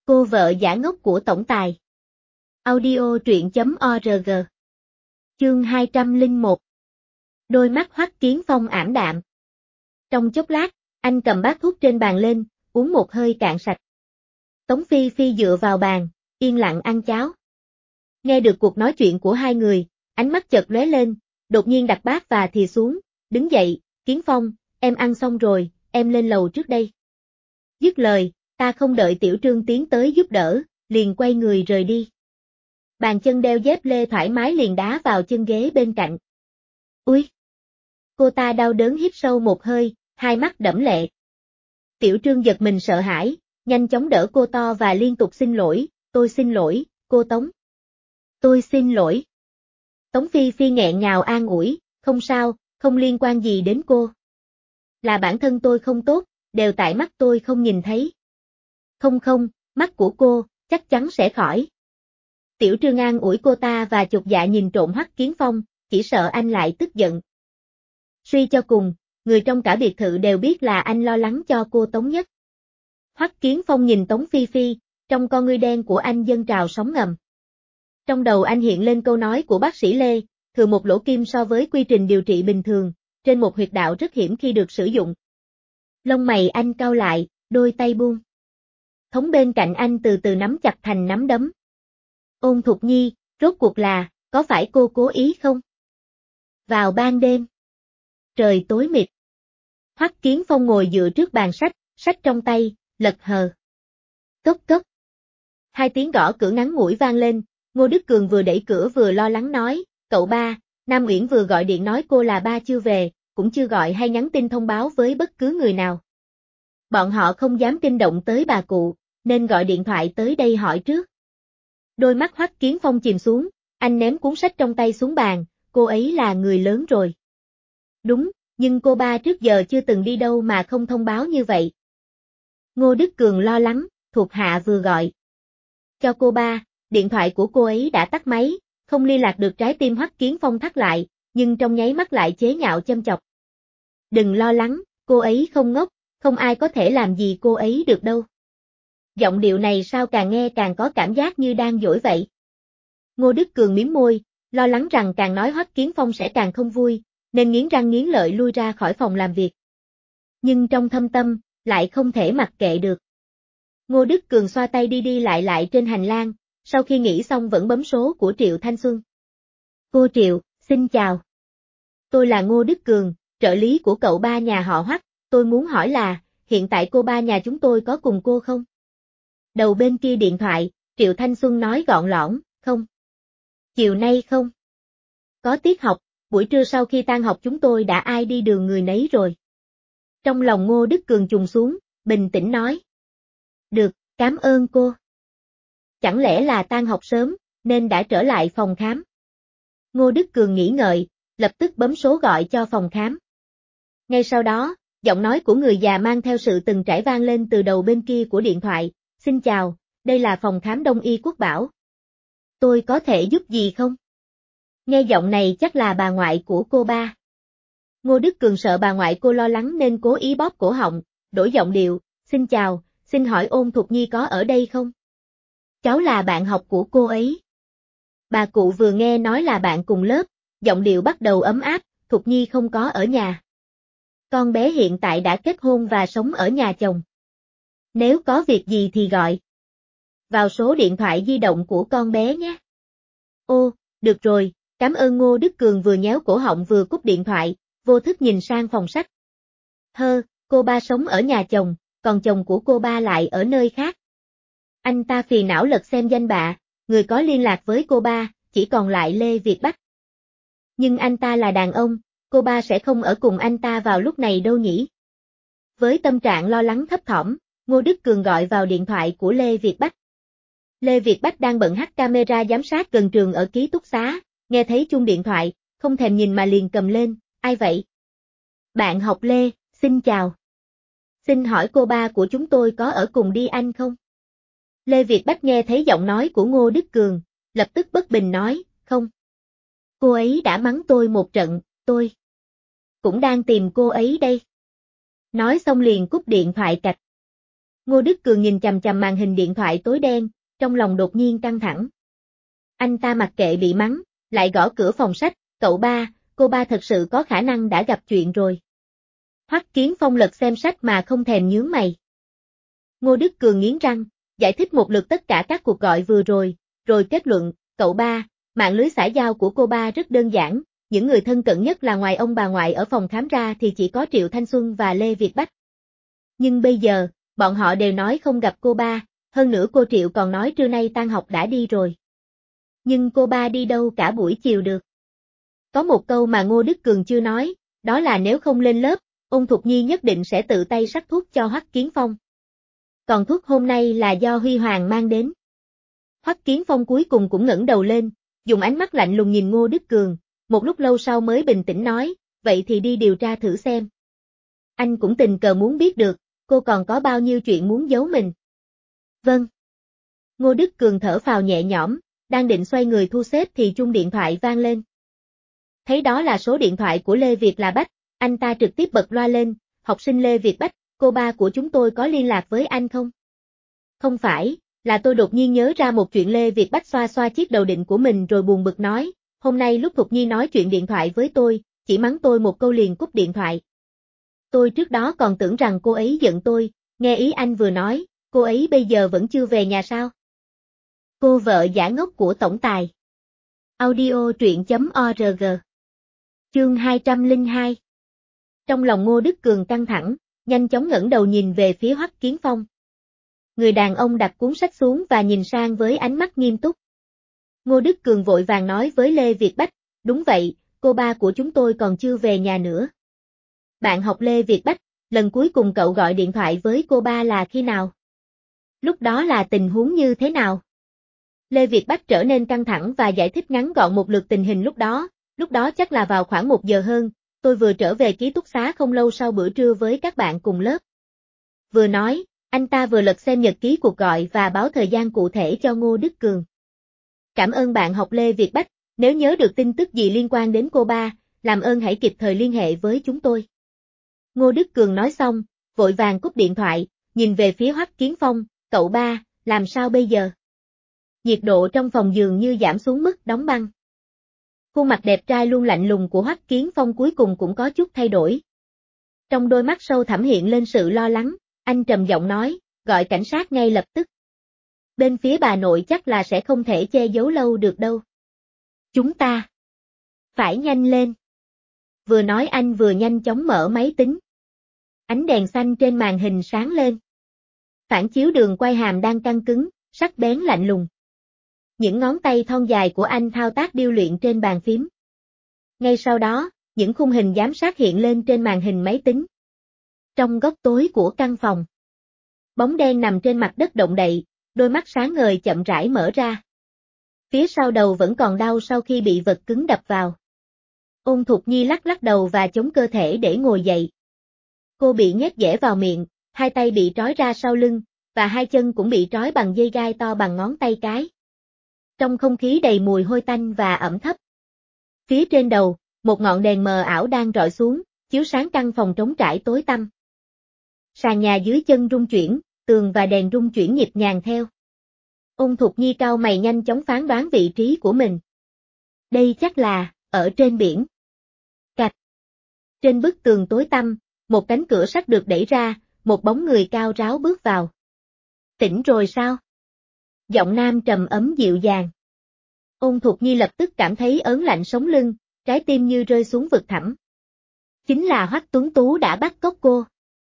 Cô vợ giả ngốc của tổng tài. Audio truyện.org. Chương 201. Đôi mắt Hoắc Kiến Phong ảm đạm. Trong chốc lát, anh cầm bát thuốc trên bàn lên, uống một hơi cạn sạch. Tống Phi Phi dựa vào bàn, yên lặng ăn cháo. Nghe được cuộc nói chuyện của hai người, ánh mắt chợt lóe lên, đột nhiên đặt bát và thìa xuống, đứng dậy, Kiến Phong, em ăn xong rồi, em lên lầu trước đây. Dứt lời, ta không đợi Tiểu Trương tiến tới giúp đỡ, liền quay người rời đi. Bàn chân đeo dép lê thoải mái liền đá vào chân ghế bên cạnh. Ui! Cô ta đau đớn hít sâu một hơi, hai mắt đẫm lệ. Tiểu Trương giật mình sợ hãi, nhanh chóng đỡ cô to và liên tục xin lỗi, tôi xin lỗi, cô Tống. Tôi xin lỗi. Tống Phi Phi nghẹn ngào an ủi, không sao, không liên quan gì đến cô. Là bản thân tôi không tốt, đều tại mắt tôi không nhìn thấy. Không, mắt của cô, chắc chắn sẽ khỏi. Tiểu Trương an ủi cô ta và chột dạ nhìn trộm Hoắc Kiến Phong, chỉ sợ anh lại tức giận. Suy cho cùng, người trong cả biệt thự đều biết là anh lo lắng cho cô Tống nhất. Hoắc Kiến Phong nhìn Tống Phi Phi, trong con ngươi đen của anh dâng trào sóng ngầm. Trong đầu anh hiện lên câu nói của bác sĩ Lê, thừa một lỗ kim so với quy trình điều trị bình thường, trên một huyệt đạo rất hiểm khi được sử dụng. Lông mày anh cau lại, đôi tay buông. Thống bên cạnh anh từ từ nắm chặt thành nắm đấm. Ôn Thục Nhi, rốt cuộc là, có phải cô cố ý không? Vào ban đêm. Trời tối mịt. Hoắc Kiến Phong ngồi dựa trước bàn sách, sách trong tay, lật hờ. Cốc cốc. Hai tiếng gõ cửa ngắn ngủi vang lên, Ngô Đức Cường vừa đẩy cửa vừa lo lắng nói, cậu ba, Nam Uyển vừa gọi điện nói cô là ba chưa về, cũng chưa gọi hay nhắn tin thông báo với bất cứ người nào. Bọn họ không dám kinh động tới bà cụ, nên gọi điện thoại tới đây hỏi trước. Đôi mắt Hoắc Kiến Phong chìm xuống, anh ném cuốn sách trong tay xuống bàn, cô ấy là người lớn rồi. Đúng, nhưng cô ba trước giờ chưa từng đi đâu mà không thông báo như vậy. Ngô Đức Cường lo lắng, thuộc hạ vừa gọi. Cho cô ba, điện thoại của cô ấy đã tắt máy, không liên lạc được. Trái tim Hoắc Kiến Phong thắt lại, nhưng trong nháy mắt lại chế nhạo châm chọc. Đừng lo lắng, cô ấy không ngốc, không ai có thể làm gì cô ấy được đâu. Giọng điệu này sao càng nghe càng có cảm giác như đang dỗi vậy. Ngô Đức Cường mím môi, lo lắng rằng càng nói Hoắc Kiến Phong sẽ càng không vui, nên nghiến răng nghiến lợi lui ra khỏi phòng làm việc. Nhưng trong thâm tâm, lại không thể mặc kệ được. Ngô Đức Cường xoa tay đi đi lại trên hành lang, sau khi nghỉ xong vẫn bấm số của Triệu Thanh Xuân. Cô Triệu, xin chào. Tôi là Ngô Đức Cường, trợ lý của cậu ba nhà họ Hoắc, tôi muốn hỏi là, hiện tại cô ba nhà chúng tôi có cùng cô không? Đầu bên kia điện thoại, Triệu Thanh Xuân nói gọn lõn, không. Chiều nay không. Có tiết học, buổi trưa sau khi tan học chúng tôi đã ai đi đường người nấy rồi. Trong lòng Ngô Đức Cường trùng xuống, bình tĩnh nói. Được, cảm ơn cô. Chẳng lẽ là tan học sớm, nên đã trở lại phòng khám. Ngô Đức Cường nghĩ ngợi, lập tức bấm số gọi cho phòng khám. Ngay sau đó, giọng nói của người già mang theo sự từng trải vang lên từ đầu bên kia của điện thoại. Xin chào, đây là phòng khám Đông Y Quốc Bảo. Tôi có thể giúp gì không? Nghe giọng này chắc là bà ngoại của cô ba. Ngô Đức Cường sợ bà ngoại cô lo lắng nên cố ý bóp cổ họng, đổi giọng điệu, xin chào, xin hỏi Ôn Thục Nhi có ở đây không? Cháu là bạn học của cô ấy. Bà cụ vừa nghe nói là bạn cùng lớp, giọng điệu bắt đầu ấm áp, Thục Nhi không có ở nhà. Con bé hiện tại đã kết hôn và sống ở nhà chồng. Nếu có việc gì thì gọi vào số điện thoại di động của con bé nhé. Ô, được rồi, cảm ơn. Ngô Đức Cường vừa nhéo cổ họng vừa cúp điện thoại, vô thức nhìn sang phòng sách. Cô ba sống ở nhà chồng, còn chồng của cô ba lại ở nơi khác. Anh ta phiền não lật xem danh bạ, người có liên lạc với cô ba, chỉ còn lại Lê Việt Bách. Nhưng anh ta là đàn ông, cô ba sẽ không ở cùng anh ta vào lúc này đâu nhỉ? Với tâm trạng lo lắng thấp thỏm, Ngô Đức Cường gọi vào điện thoại của Lê Việt Bách. Lê Việt Bách đang bận hack camera giám sát gần trường ở ký túc xá, nghe thấy chuông điện thoại, không thèm nhìn mà liền cầm lên, ai vậy? Bạn học Lê, xin chào. Xin hỏi cô ba của chúng tôi có ở cùng đi anh không? Lê Việt Bách nghe thấy giọng nói của Ngô Đức Cường, lập tức bất bình nói, không. Cô ấy đã mắng tôi một trận, tôi cũng đang tìm cô ấy đây. Nói xong liền cúp điện thoại cạch. Ngô Đức Cường nhìn chằm chằm màn hình điện thoại tối đen, trong lòng đột nhiên căng thẳng. Anh ta mặc kệ bị mắng, lại gõ cửa phòng sách, cậu ba, cô ba thật sự có khả năng đã gặp chuyện rồi. Hoắc Kiến Phong lật xem sách mà không thèm nhướng mày. Ngô Đức Cường nghiến răng, giải thích một lượt tất cả các cuộc gọi vừa rồi kết luận, cậu ba, mạng lưới xã giao của cô ba rất đơn giản, những người thân cận nhất là ngoài ông bà ngoại ở phòng khám ra thì chỉ có Triệu Thanh Xuân và Lê Việt Bách. Nhưng bây giờ, bọn họ đều nói không gặp cô ba, hơn nữa cô Triệu còn nói trưa nay tan học đã đi rồi. Nhưng cô ba đi đâu cả buổi chiều được? Có một câu mà Ngô Đức Cường chưa nói, đó là nếu không lên lớp, Ôn Thục Nhi nhất định sẽ tự tay sắc thuốc cho Hoắc Kiến Phong. Còn thuốc hôm nay là do Huy Hoàng mang đến. Hoắc Kiến Phong cuối cùng cũng ngẩng đầu lên, dùng ánh mắt lạnh lùng nhìn Ngô Đức Cường, một lúc lâu sau mới bình tĩnh nói, vậy thì đi điều tra thử xem. Anh cũng tình cờ muốn biết được, cô còn có bao nhiêu chuyện muốn giấu mình. Vâng. Ngô Đức Cường thở phào nhẹ nhõm, đang định xoay người thu xếp thì chuông điện thoại vang lên. Thấy đó là số điện thoại của Lê Việt là Bách, anh ta trực tiếp bật loa lên, học sinh Lê Việt Bách, cô ba của chúng tôi có liên lạc với anh không? Không phải, là tôi đột nhiên nhớ ra một chuyện. Lê Việt Bách xoa xoa chiếc đầu định của mình rồi buồn bực nói, hôm nay lúc Thục Nhi nói chuyện điện thoại với tôi, chỉ mắng tôi một câu liền cúp điện thoại. Tôi trước đó còn tưởng rằng cô ấy giận tôi, nghe ý anh vừa nói, cô ấy bây giờ vẫn chưa về nhà sao? Cô vợ giả ngốc của tổng tài. Audio truyện.org. Chương 202. Trong lòng Ngô Đức Cường căng thẳng, nhanh chóng ngẩng đầu nhìn về phía Hoắc Kiến Phong. Người đàn ông đặt cuốn sách xuống và nhìn sang với ánh mắt nghiêm túc. Ngô Đức Cường vội vàng nói với Lê Việt Bách, đúng vậy, cô ba của chúng tôi còn chưa về nhà nữa. Bạn học Lê Việt Bách, lần cuối cùng cậu gọi điện thoại với cô ba là khi nào? Lúc đó là tình huống như thế nào? Lê Việt Bách trở nên căng thẳng và giải thích ngắn gọn một lượt tình hình lúc đó chắc là vào khoảng 1 giờ hơn, tôi vừa trở về ký túc xá không lâu sau bữa trưa với các bạn cùng lớp. Vừa nói, anh ta vừa lật xem nhật ký cuộc gọi và báo thời gian cụ thể cho Ngô Đức Cường. Cảm ơn bạn học Lê Việt Bách, nếu nhớ được tin tức gì liên quan đến cô ba, làm ơn hãy kịp thời liên hệ với chúng tôi. Ngô Đức Cường nói xong, vội vàng cúp điện thoại, nhìn về phía Hoắc Kiến Phong, cậu ba, làm sao bây giờ? Nhiệt độ trong phòng dường như giảm xuống mức đóng băng. Khuôn mặt đẹp trai luôn lạnh lùng của Hoắc Kiến Phong cuối cùng cũng có chút thay đổi. Trong đôi mắt sâu thẳm hiện lên sự lo lắng, anh trầm giọng nói, gọi cảnh sát ngay lập tức. Bên phía bà nội chắc là sẽ không thể che giấu lâu được đâu. Chúng ta phải nhanh lên. Vừa nói anh vừa nhanh chóng mở máy tính. Ánh đèn xanh trên màn hình sáng lên. Phản chiếu đường quay hàm đang căng cứng, sắc bén lạnh lùng. Những ngón tay thon dài của anh thao tác điêu luyện trên bàn phím. Ngay sau đó, những khung hình giám sát hiện lên trên màn hình máy tính. Trong góc tối của căn phòng, bóng đen nằm trên mặt đất động đậy, đôi mắt sáng ngời chậm rãi mở ra. Phía sau đầu vẫn còn đau sau khi bị vật cứng đập vào. Ôn Thục Nhi lắc lắc đầu và chống cơ thể để ngồi dậy. Cô bị nhét dẻ vào miệng, hai tay bị trói ra sau lưng, và hai chân cũng bị trói bằng dây gai to bằng ngón tay cái. Trong không khí đầy mùi hôi tanh và ẩm thấp. Phía trên đầu, một ngọn đèn mờ ảo đang rọi xuống, chiếu sáng căn phòng trống trải tối tăm. Sàn nhà dưới chân rung chuyển, tường và đèn rung chuyển nhịp nhàng theo. Ôn Thục Nhi cau mày nhanh chóng phán đoán vị trí của mình. Đây chắc là, ở trên biển. Cạch. Trên bức tường tối tăm, một cánh cửa sắt được đẩy ra, một bóng người cao ráo bước vào. Tỉnh rồi sao? Giọng nam trầm ấm dịu dàng. Ôn Thục Nhi lập tức cảm thấy ớn lạnh sống lưng, trái tim như rơi xuống vực thẳm. Chính là Hoắc Tuấn Tú đã bắt cóc cô.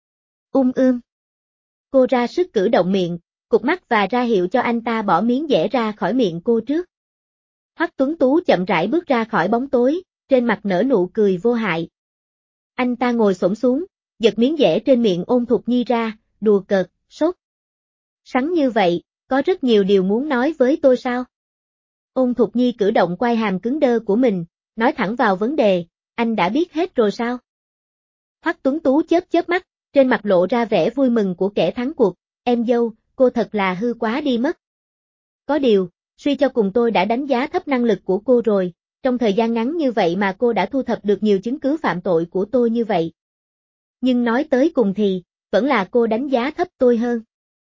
Cô ra sức cử động miệng, cụp mắt và ra hiệu cho anh ta bỏ miếng dẻ ra khỏi miệng cô trước. Hoắc Tuấn Tú chậm rãi bước ra khỏi bóng tối, trên mặt nở nụ cười vô hại. Anh ta ngồi xổm xuống, giật miếng dẻ trên miệng Ôn Thục Nhi ra, đùa cợt, sốt. Sắn như vậy, có rất nhiều điều muốn nói với tôi sao? Ôn Thục Nhi cử động quai hàm cứng đơ của mình, nói thẳng vào vấn đề, anh đã biết hết rồi sao? Hoắc Tuấn Tú chớp chớp mắt, trên mặt lộ ra vẻ vui mừng của kẻ thắng cuộc, em dâu, cô thật là hư quá đi mất. Có điều, suy cho cùng tôi đã đánh giá thấp năng lực của cô rồi, trong thời gian ngắn như vậy mà cô đã thu thập được nhiều chứng cứ phạm tội của tôi như vậy. Nhưng nói tới cùng thì, vẫn là cô đánh giá thấp tôi hơn.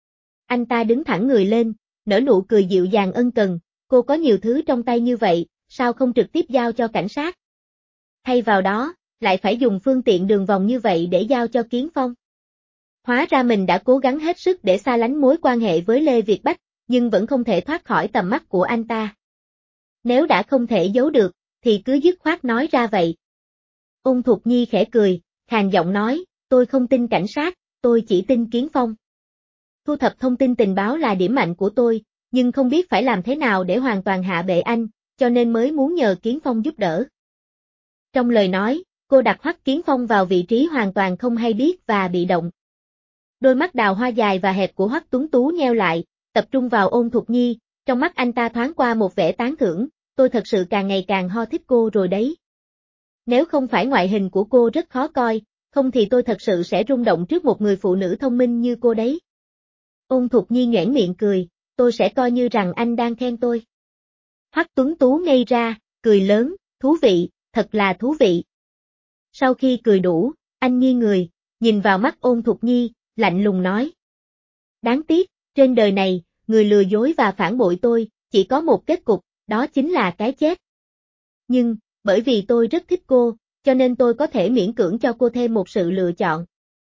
Anh ta đứng thẳng người lên, nở nụ cười dịu dàng ân cần, cô có nhiều thứ trong tay như vậy, sao không trực tiếp giao cho cảnh sát? Thay vào đó, lại phải dùng phương tiện đường vòng như vậy để giao cho Kiến Phong. Hóa ra mình đã cố gắng hết sức để xa lánh mối quan hệ với Lê Việt Bách, nhưng vẫn không thể thoát khỏi tầm mắt của anh ta. Nếu đã không thể giấu được, thì cứ dứt khoát nói ra vậy. Ôn Thục Nhi khẽ cười, khàn giọng nói, tôi không tin cảnh sát, tôi chỉ tin Kiến Phong. Thu thập thông tin tình báo là điểm mạnh của tôi, nhưng không biết phải làm thế nào để hoàn toàn hạ bệ anh, cho nên mới muốn nhờ Kiến Phong giúp đỡ. Trong lời nói, cô đặt Hoắc Kiến Phong vào vị trí hoàn toàn không hay biết và bị động. Đôi mắt đào hoa dài và hẹp của Hoắc Tuấn Tú nheo lại, tập trung vào Ôn Thục Nhi, trong mắt anh ta thoáng qua một vẻ tán thưởng, tôi thật sự càng ngày càng ho thích cô rồi đấy. Nếu không phải ngoại hình của cô rất khó coi, không thì tôi thật sự sẽ rung động trước một người phụ nữ thông minh như cô đấy. Ôn Thục Nhi nhoẻn miệng cười, tôi sẽ coi như rằng anh đang khen tôi. Hoắc Tuấn Tú ngây ra, cười lớn, thú vị, thật là thú vị. Sau khi cười đủ, anh nghiêng người, nhìn vào mắt Ôn Thục Nhi, lạnh lùng nói. Đáng tiếc, trên đời này, người lừa dối và phản bội tôi, chỉ có một kết cục, đó chính là cái chết. Nhưng, bởi vì tôi rất thích cô, cho nên tôi có thể miễn cưỡng cho cô thêm một sự lựa chọn.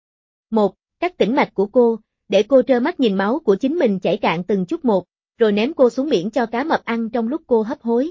1. Cắt tĩnh mạch của cô, để cô trơ mắt nhìn máu của chính mình chảy cạn từng chút một, rồi ném cô xuống biển cho cá mập ăn trong lúc cô hấp hối.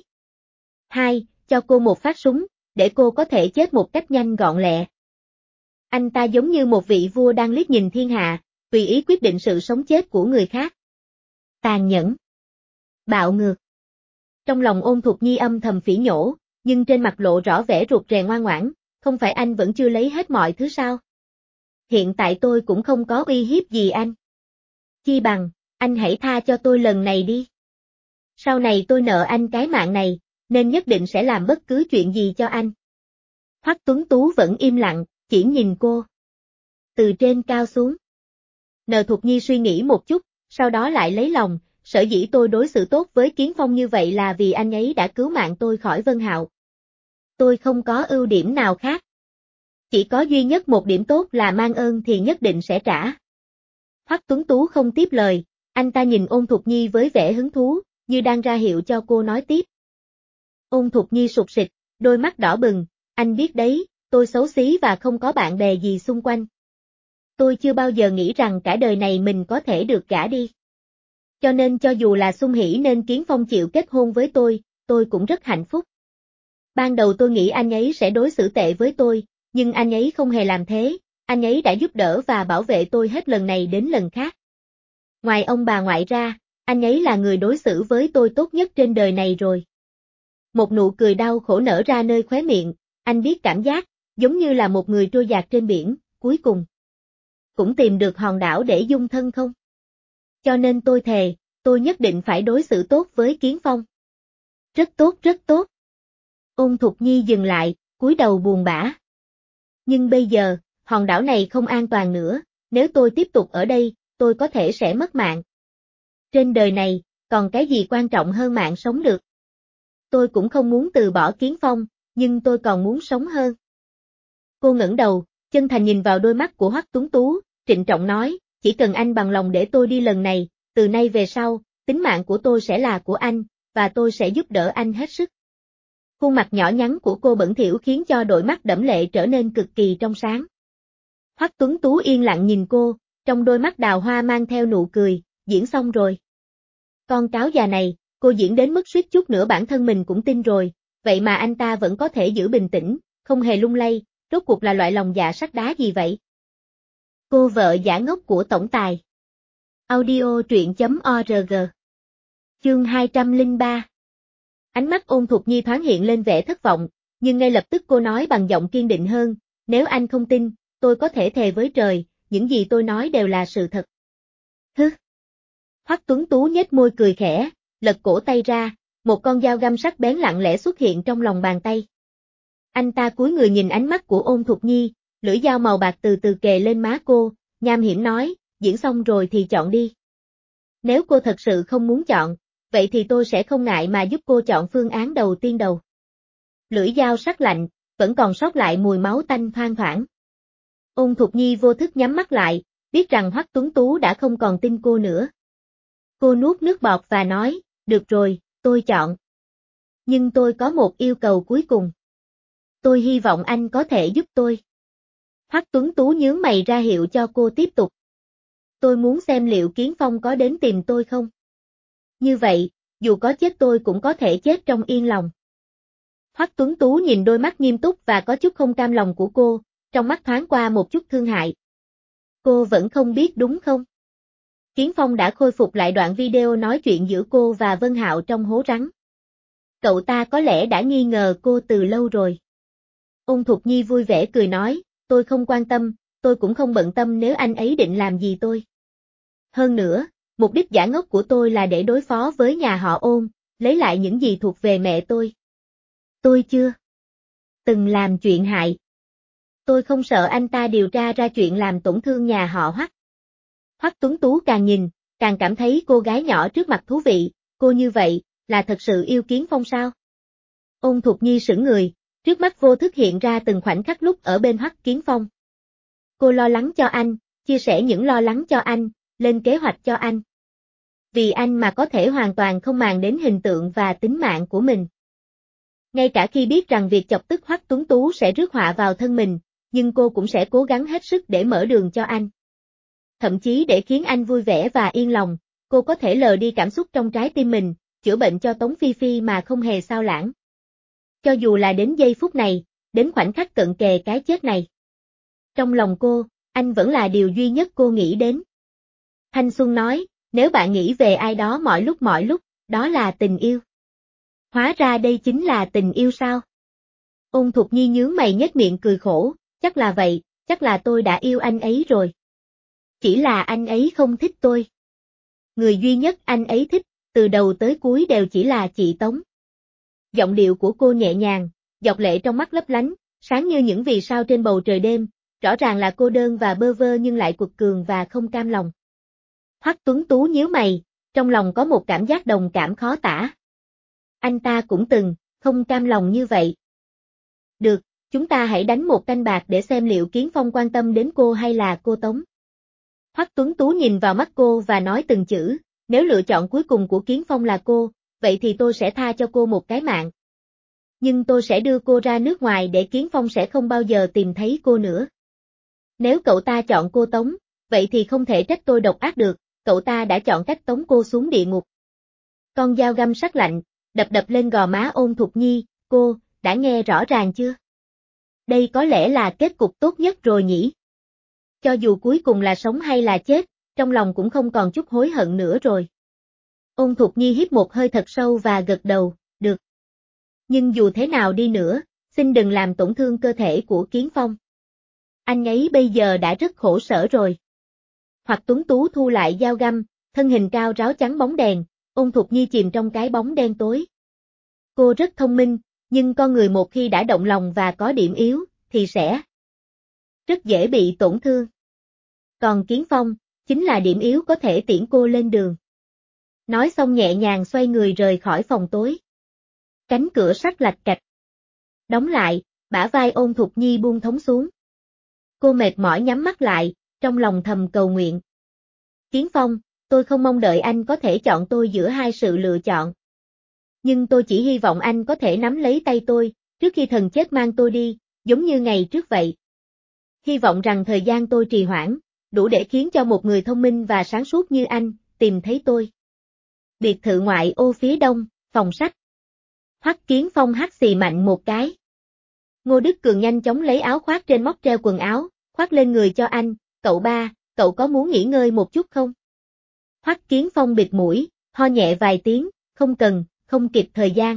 2. Cho cô một phát súng, để cô có thể chết một cách nhanh gọn lẹ. Anh ta giống như một vị vua đang liếc nhìn thiên hạ, tùy ý quyết định sự sống chết của người khác. Tàn nhẫn. Bạo ngược. Trong lòng Ôn Thục Nhi âm thầm phỉ nhổ, nhưng trên mặt lộ rõ vẻ rụt rè ngoan ngoãn, không phải anh vẫn chưa lấy hết mọi thứ sao? Hiện tại tôi cũng không có uy hiếp gì anh. Chi bằng, anh hãy tha cho tôi lần này đi. Sau này tôi nợ anh cái mạng này, nên nhất định sẽ làm bất cứ chuyện gì cho anh. Hoắc Tuấn Tú vẫn im lặng, chỉ nhìn cô. Từ trên cao xuống. Nờ Thục Nhi suy nghĩ một chút, sau đó lại lấy lòng, sở dĩ tôi đối xử tốt với Kiến Phong như vậy là vì anh ấy đã cứu mạng tôi khỏi Vân Hạo. Tôi không có ưu điểm nào khác. Chỉ có duy nhất một điểm tốt là mang ơn thì nhất định sẽ trả. Hoắc Tuấn Tú không tiếp lời, anh ta nhìn Ôn Thục Nhi với vẻ hứng thú, như đang ra hiệu cho cô nói tiếp. Ôn Thục Nhi sụt sịt, đôi mắt đỏ bừng, anh biết đấy, tôi xấu xí và không có bạn bè gì xung quanh. Tôi chưa bao giờ nghĩ rằng cả đời này mình có thể được gả đi. Cho nên cho dù là Xung Hỷ nên Kiến Phong chịu kết hôn với tôi cũng rất hạnh phúc. Ban đầu tôi nghĩ anh ấy sẽ đối xử tệ với tôi, nhưng anh ấy không hề làm thế, anh ấy đã giúp đỡ và bảo vệ tôi hết lần này đến lần khác. Ngoài ông bà ngoại ra, anh ấy là người đối xử với tôi tốt nhất trên đời này rồi. Một nụ cười đau khổ nở ra nơi khóe miệng, anh biết cảm giác, giống như là một người trôi dạt trên biển, cuối cùng cũng tìm được hòn đảo để dung thân không? Cho nên tôi thề, tôi nhất định phải đối xử tốt với Kiến Phong. Rất tốt rất tốt. Ôn Thục Nhi dừng lại, cúi đầu buồn bã. Nhưng bây giờ, hòn đảo này không an toàn nữa, nếu tôi tiếp tục ở đây, tôi có thể sẽ mất mạng. Trên đời này, còn cái gì quan trọng hơn mạng sống được? Tôi cũng không muốn từ bỏ Kiến Phong, nhưng tôi còn muốn sống hơn. Cô ngẩng đầu, chân thành nhìn vào đôi mắt của Hoắc Tuấn Tú, trịnh trọng nói, chỉ cần anh bằng lòng để tôi đi lần này, từ nay về sau, tính mạng của tôi sẽ là của anh, và tôi sẽ giúp đỡ anh hết sức. Khuôn mặt nhỏ nhắn của cô bẩn thỉu khiến cho đôi mắt đẫm lệ trở nên cực kỳ trong sáng. Hoắc Tuấn Tú yên lặng nhìn cô, trong đôi mắt đào hoa mang theo nụ cười, diễn xong rồi. Con cáo già này, cô diễn đến mức suýt chút nữa bản thân mình cũng tin rồi, vậy mà anh ta vẫn có thể giữ bình tĩnh, không hề lung lay, rốt cuộc là loại lòng dạ sắt đá gì vậy? Cô vợ giả ngốc của tổng tài. Audio truyện.org. Chương 203. Ánh mắt Ôn Thục Nhi thoáng hiện lên vẻ thất vọng, nhưng ngay lập tức cô nói bằng giọng kiên định hơn, nếu anh không tin, tôi có thể thề với trời, những gì tôi nói đều là sự thật. Hứ. Hoắc Tuấn Tú nhếch môi cười khẽ, lật cổ tay ra, một con dao găm sắc bén lặng lẽ xuất hiện trong lòng bàn tay. Anh ta cúi người nhìn ánh mắt của Ôn Thục Nhi, lưỡi dao màu bạc từ từ kề lên má cô, nham hiểm nói, diễn xong rồi thì chọn đi. Nếu cô thật sự không muốn chọn, vậy thì tôi sẽ không ngại mà giúp cô chọn phương án đầu tiên đầu. Lưỡi dao sắc lạnh, vẫn còn sót lại mùi máu tanh thoang thoảng. Ôn Thục Nhi vô thức nhắm mắt lại, biết rằng Hoắc Tuấn Tú đã không còn tin cô nữa. Cô nuốt nước bọt và nói, được rồi, tôi chọn. Nhưng tôi có một yêu cầu cuối cùng. Tôi hy vọng anh có thể giúp tôi. Hoắc Tuấn Tú nhướng mày ra hiệu cho cô tiếp tục. Tôi muốn xem liệu Kiến Phong có đến tìm tôi không. Như vậy, dù có chết tôi cũng có thể chết trong yên lòng. Hoắc Tuấn Tú nhìn đôi mắt nghiêm túc và có chút không cam lòng của cô, trong mắt thoáng qua một chút thương hại. Cô vẫn không biết đúng không? Kiến Phong đã khôi phục lại đoạn video nói chuyện giữa cô và Vân Hạo trong hố rắn. Cậu ta có lẽ đã nghi ngờ cô từ lâu rồi. Ôn Thục Nhi vui vẻ cười nói, tôi không quan tâm, tôi cũng không bận tâm nếu anh ấy định làm gì tôi. Hơn nữa, mục đích giả ngốc của tôi là để đối phó với nhà họ Ôn, lấy lại những gì thuộc về mẹ tôi. Tôi chưa từng làm chuyện hại. Tôi không sợ anh ta điều tra ra chuyện làm tổn thương nhà họ Hoắc. Hoắc Tuấn Tú càng nhìn, càng cảm thấy cô gái nhỏ trước mặt thú vị, cô như vậy, là thật sự yêu Kiến Phong sao? Ôn Thục Nhi sững người, trước mắt vô thức hiện ra từng khoảnh khắc lúc ở bên Hoắc Kiến Phong. Cô lo lắng cho anh, chia sẻ những lo lắng cho anh, lên kế hoạch cho anh. Vì anh mà có thể hoàn toàn không màng đến hình tượng và tính mạng của mình. Ngay cả khi biết rằng việc chọc tức Hoắc Tuấn Tú sẽ rước họa vào thân mình, nhưng cô cũng sẽ cố gắng hết sức để mở đường cho anh. Thậm chí để khiến anh vui vẻ và yên lòng, cô có thể lờ đi cảm xúc trong trái tim mình, chữa bệnh cho Tống Phi Phi mà không hề sao lãng. Cho dù là đến giây phút này, đến khoảnh khắc cận kề cái chết này. Trong lòng cô, anh vẫn là điều duy nhất cô nghĩ đến. Thanh Xuân nói, nếu bạn nghĩ về ai đó mọi lúc, đó là tình yêu. Hóa ra đây chính là tình yêu sao? Ôn Thục Nhi nhướng mày nhếch miệng cười khổ, chắc là vậy, chắc là tôi đã yêu anh ấy rồi. Chỉ là anh ấy không thích tôi. Người duy nhất anh ấy thích, từ đầu tới cuối đều chỉ là chị Tống. Giọng điệu của cô nhẹ nhàng, giọt lệ trong mắt lấp lánh, sáng như những vì sao trên bầu trời đêm, rõ ràng là cô đơn và bơ vơ nhưng lại quật cường và không cam lòng. Hoắc Tuấn Tú nhíu mày, trong lòng có một cảm giác đồng cảm khó tả. Anh ta cũng từng, không cam lòng như vậy. Được, chúng ta hãy đánh một canh bạc để xem liệu Kiến Phong quan tâm đến cô hay là cô Tống. Hoắc Tuấn Tú nhìn vào mắt cô và nói từng chữ, nếu lựa chọn cuối cùng của Kiến Phong là cô, vậy thì tôi sẽ tha cho cô một cái mạng. Nhưng tôi sẽ đưa cô ra nước ngoài để Kiến Phong sẽ không bao giờ tìm thấy cô nữa. Nếu cậu ta chọn cô Tống, vậy thì không thể trách tôi độc ác được, cậu ta đã chọn cách tống cô xuống địa ngục. Con dao găm sắc lạnh, đập lên gò má Ôn Thục Nhi, cô, đã nghe rõ ràng chưa? Đây có lẽ là kết cục tốt nhất rồi nhỉ? Cho dù cuối cùng là sống hay là chết, trong lòng cũng không còn chút hối hận nữa rồi. Ôn Thục Nhi hít một hơi thật sâu và gật đầu, được. Nhưng dù thế nào đi nữa, xin đừng làm tổn thương cơ thể của Kiến Phong. Anh ấy bây giờ đã rất khổ sở rồi. Hoặc Tuấn Tú thu lại dao găm, thân hình cao ráo chắn bóng đèn, Ôn Thục Nhi chìm trong cái bóng đen tối. Cô rất thông minh, nhưng con người một khi đã động lòng và có điểm yếu, thì sẽ rất dễ bị tổn thương. Còn Kiến Phong, chính là điểm yếu có thể tiễn cô lên đường. Nói xong nhẹ nhàng xoay người rời khỏi phòng tối. Cánh cửa sắt lạch cạch. Đóng lại, bả vai Ôn Thục Nhi buông thõng xuống. Cô mệt mỏi nhắm mắt lại, trong lòng thầm cầu nguyện. Kiến Phong, tôi không mong đợi anh có thể chọn tôi giữa hai sự lựa chọn. Nhưng tôi chỉ hy vọng anh có thể nắm lấy tay tôi, trước khi thần chết mang tôi đi, giống như ngày trước vậy. Hy vọng rằng thời gian tôi trì hoãn, đủ để khiến cho một người thông minh và sáng suốt như anh, tìm thấy tôi. Biệt thự ngoại ô phía đông, phòng sách. Hoắc Kiến Phong hắt xì mạnh một cái. Ngô Đức Cường nhanh chóng lấy áo khoác trên móc treo quần áo, khoác lên người cho anh, cậu ba, cậu có muốn nghỉ ngơi một chút không? Hoắc Kiến Phong bịt mũi, ho nhẹ vài tiếng, không cần, không kịp thời gian.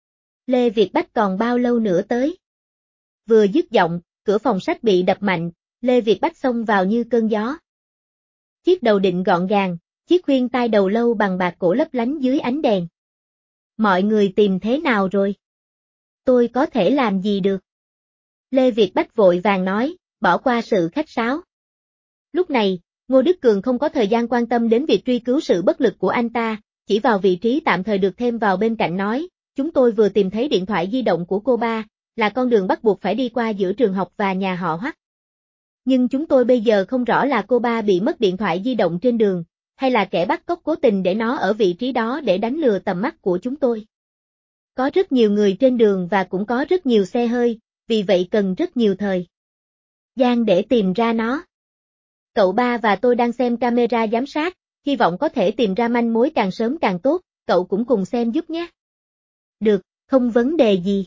Lê Việt Bách còn bao lâu nữa tới? Vừa dứt giọng, cửa phòng sách bị đập mạnh, Lê Việt Bách xông vào như cơn gió. Chiếc đầu định gọn gàng, chiếc khuyên tai đầu lâu bằng bạc cổ lấp lánh dưới ánh đèn. Mọi người tìm thế nào rồi? Tôi có thể làm gì được? Lê Việt Bách vội vàng nói, bỏ qua sự khách sáo. Lúc này, Ngô Đức Cường không có thời gian quan tâm đến việc truy cứu sự bất lực của anh ta, chỉ vào vị trí tạm thời được thêm vào bên cạnh nói, chúng tôi vừa tìm thấy điện thoại di động của cô ba, là con đường bắt buộc phải đi qua giữa trường học và nhà họ Hoắc. Nhưng chúng tôi bây giờ không rõ là cô ba bị mất điện thoại di động trên đường, hay là kẻ bắt cóc cố tình để nó ở vị trí đó để đánh lừa tầm mắt của chúng tôi. Có rất nhiều người trên đường và cũng có rất nhiều xe hơi, vì vậy cần rất nhiều thời gian để tìm ra nó. Cậu ba và tôi đang xem camera giám sát, hy vọng có thể tìm ra manh mối càng sớm càng tốt, cậu cũng cùng xem giúp nhé. Được, không vấn đề gì.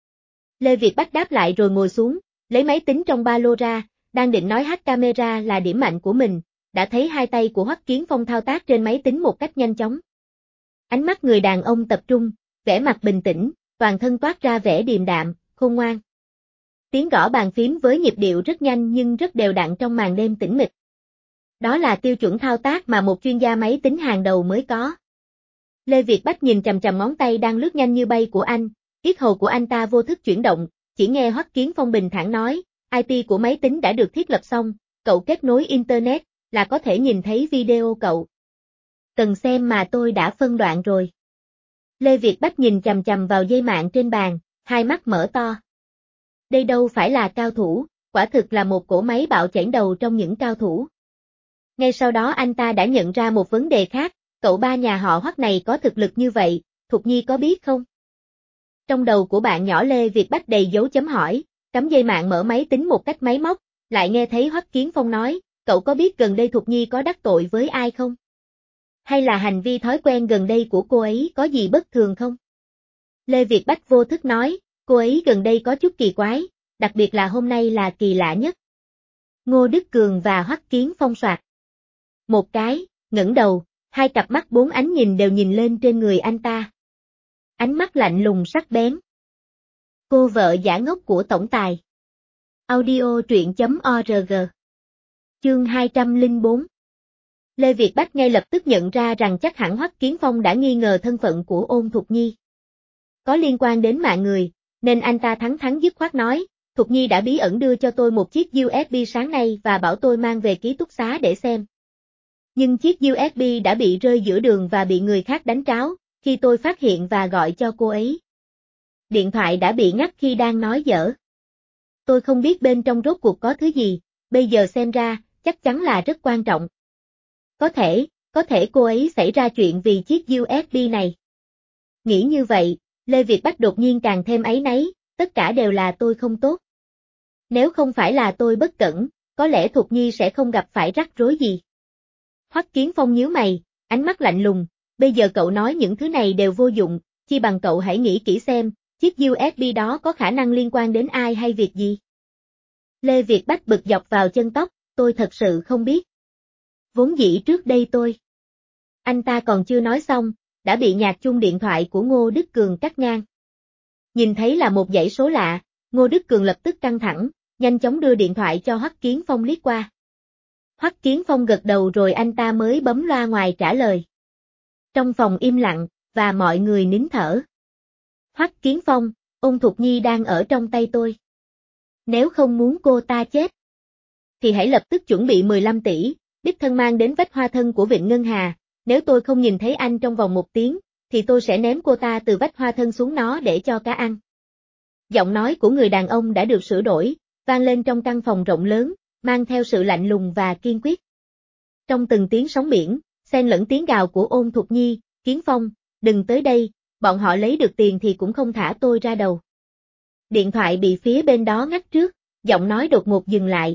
Lê Việt Bách đáp lại rồi ngồi xuống, lấy máy tính trong ba lô ra, đang định nói hack camera là điểm mạnh của mình, đã thấy hai tay của Hoắc Kiến Phong thao tác trên máy tính một cách nhanh chóng. Ánh mắt người đàn ông tập trung, vẻ mặt bình tĩnh, toàn thân toát ra vẻ điềm đạm, khôn ngoan. Tiếng gõ bàn phím với nhịp điệu rất nhanh nhưng rất đều đặn trong màn đêm tĩnh mịch. Đó là tiêu chuẩn thao tác mà một chuyên gia máy tính hàng đầu mới có. Lê Việt Bách nhìn chằm chằm ngón tay đang lướt nhanh như bay của anh, yết hầu của anh ta vô thức chuyển động, chỉ nghe Hoắc Kiến Phong bình thản nói, IP của máy tính đã được thiết lập xong, cậu kết nối Internet, là có thể nhìn thấy video cậu. Cần xem mà tôi đã phân đoạn rồi. Lê Việt Bách nhìn chằm chằm vào dây mạng trên bàn, hai mắt mở to. Đây đâu phải là cao thủ, quả thực là một cỗ máy bạo chảy đầu trong những cao thủ. Ngay sau đó anh ta đã nhận ra một vấn đề khác, cậu ba nhà họ Hoắc này có thực lực như vậy, Thục Nhi có biết không? Trong đầu của bạn nhỏ Lê Việt Bách đầy dấu chấm hỏi, cắm dây mạng mở máy tính một cách máy móc, lại nghe thấy Hoắc Kiến Phong nói, cậu có biết gần đây Thục Nhi có đắc tội với ai không? Hay là hành vi thói quen gần đây của cô ấy có gì bất thường không? Lê Việt Bách vô thức nói, cô ấy gần đây có chút kỳ quái, đặc biệt là hôm nay là kỳ lạ nhất. Ngô Đức Cường và Hoắc Kiến Phong soạt một cái, ngẩng đầu, hai cặp mắt bốn ánh nhìn đều nhìn lên trên người anh ta. Ánh mắt lạnh lùng sắc bén. Cô vợ giả ngốc của tổng tài. Audio truyện.org. Chương 204. Lê Việt Bách ngay lập tức nhận ra rằng chắc hẳn Hoắc Kiến Phong đã nghi ngờ thân phận của Ôn Thục Nhi. Có liên quan đến mạng người, nên anh ta thẳng thắn dứt khoát nói, Thục Nhi đã bí ẩn đưa cho tôi một chiếc USB sáng nay và bảo tôi mang về ký túc xá để xem. Nhưng chiếc USB đã bị rơi giữa đường và bị người khác đánh tráo, khi tôi phát hiện và gọi cho cô ấy. Điện thoại đã bị ngắt khi đang nói dở. Tôi không biết bên trong rốt cuộc có thứ gì, bây giờ xem ra, chắc chắn là rất quan trọng. Có thể cô ấy xảy ra chuyện vì chiếc USB này. Nghĩ như vậy, Lê Việt Bách đột nhiên càng thêm áy náy, tất cả đều là tôi không tốt. Nếu không phải là tôi bất cẩn, có lẽ Thục Nhi sẽ không gặp phải rắc rối gì. Hoắc Kiến Phong nhíu mày, ánh mắt lạnh lùng, bây giờ cậu nói những thứ này đều vô dụng, chi bằng cậu hãy nghĩ kỹ xem, chiếc USB đó có khả năng liên quan đến ai hay việc gì. Lê Việt Bách bực dọc vào chân tóc, tôi thật sự không biết. Vốn dĩ trước đây tôi. Anh ta còn chưa nói xong, đã bị nhạc chuông điện thoại của Ngô Đức Cường cắt ngang. Nhìn thấy là một dãy số lạ, Ngô Đức Cường lập tức căng thẳng, nhanh chóng đưa điện thoại cho Hoắc Kiến Phong liếc qua. Hoắc Kiến Phong gật đầu rồi anh ta mới bấm loa ngoài trả lời. Trong phòng im lặng, và mọi người nín thở. Hoắc Kiến Phong, Ôn Thục Nhi đang ở trong tay tôi. Nếu không muốn cô ta chết, thì hãy lập tức chuẩn bị 15 tỷ, đích thân mang đến vách hoa thân của Vịnh Ngân Hà, nếu tôi không nhìn thấy anh trong vòng 1 tiếng, thì tôi sẽ ném cô ta từ vách hoa thân xuống nó để cho cá ăn. Giọng nói của người đàn ông đã được sửa đổi, vang lên trong căn phòng rộng lớn, mang theo sự lạnh lùng và kiên quyết. Trong từng tiếng sóng biển, xen lẫn tiếng gào của Ôn Thục Nhi, Kiến Phong, đừng tới đây, bọn họ lấy được tiền thì cũng không thả tôi ra đầu. Điện thoại bị phía bên đó ngắt trước, giọng nói đột ngột dừng lại.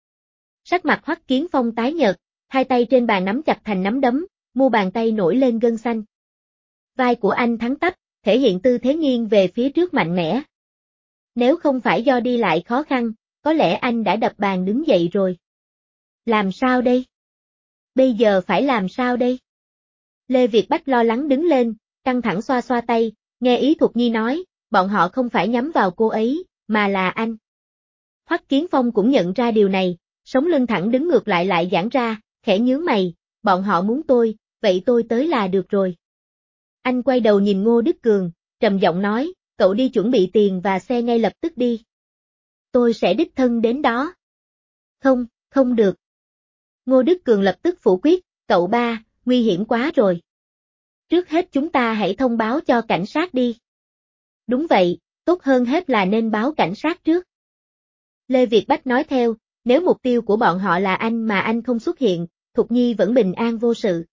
Sắc mặt Hoắc Kiến Phong tái nhợt, hai tay trên bàn nắm chặt thành nắm đấm, mu bàn tay nổi lên gân xanh. Vai của anh thẳng tắp, thể hiện tư thế nghiêng về phía trước mạnh mẽ. Nếu không phải do đi lại khó khăn, có lẽ anh đã đập bàn đứng dậy rồi. Làm sao đây? Bây giờ phải làm sao đây? Lê Việt Bách lo lắng đứng lên, căng thẳng xoa xoa tay, nghe ý Thục Nhi nói, bọn họ không phải nhắm vào cô ấy, mà là anh. Hoắc Kiến Phong cũng nhận ra điều này, sống lưng thẳng đứng ngược lại giãn ra, khẽ nhướng mày, bọn họ muốn tôi, vậy tôi tới là được rồi. Anh quay đầu nhìn Ngô Đức Cường, trầm giọng nói, cậu đi chuẩn bị tiền và xe ngay lập tức đi. Tôi sẽ đích thân đến đó. Không, không được. Ngô Đức Cường lập tức phủ quyết, cậu ba, nguy hiểm quá rồi. Trước hết chúng ta hãy thông báo cho cảnh sát đi. Đúng vậy, tốt hơn hết là nên báo cảnh sát trước. Lê Việt Bách nói theo, nếu mục tiêu của bọn họ là anh mà anh không xuất hiện, Thục Nhi vẫn bình an vô sự.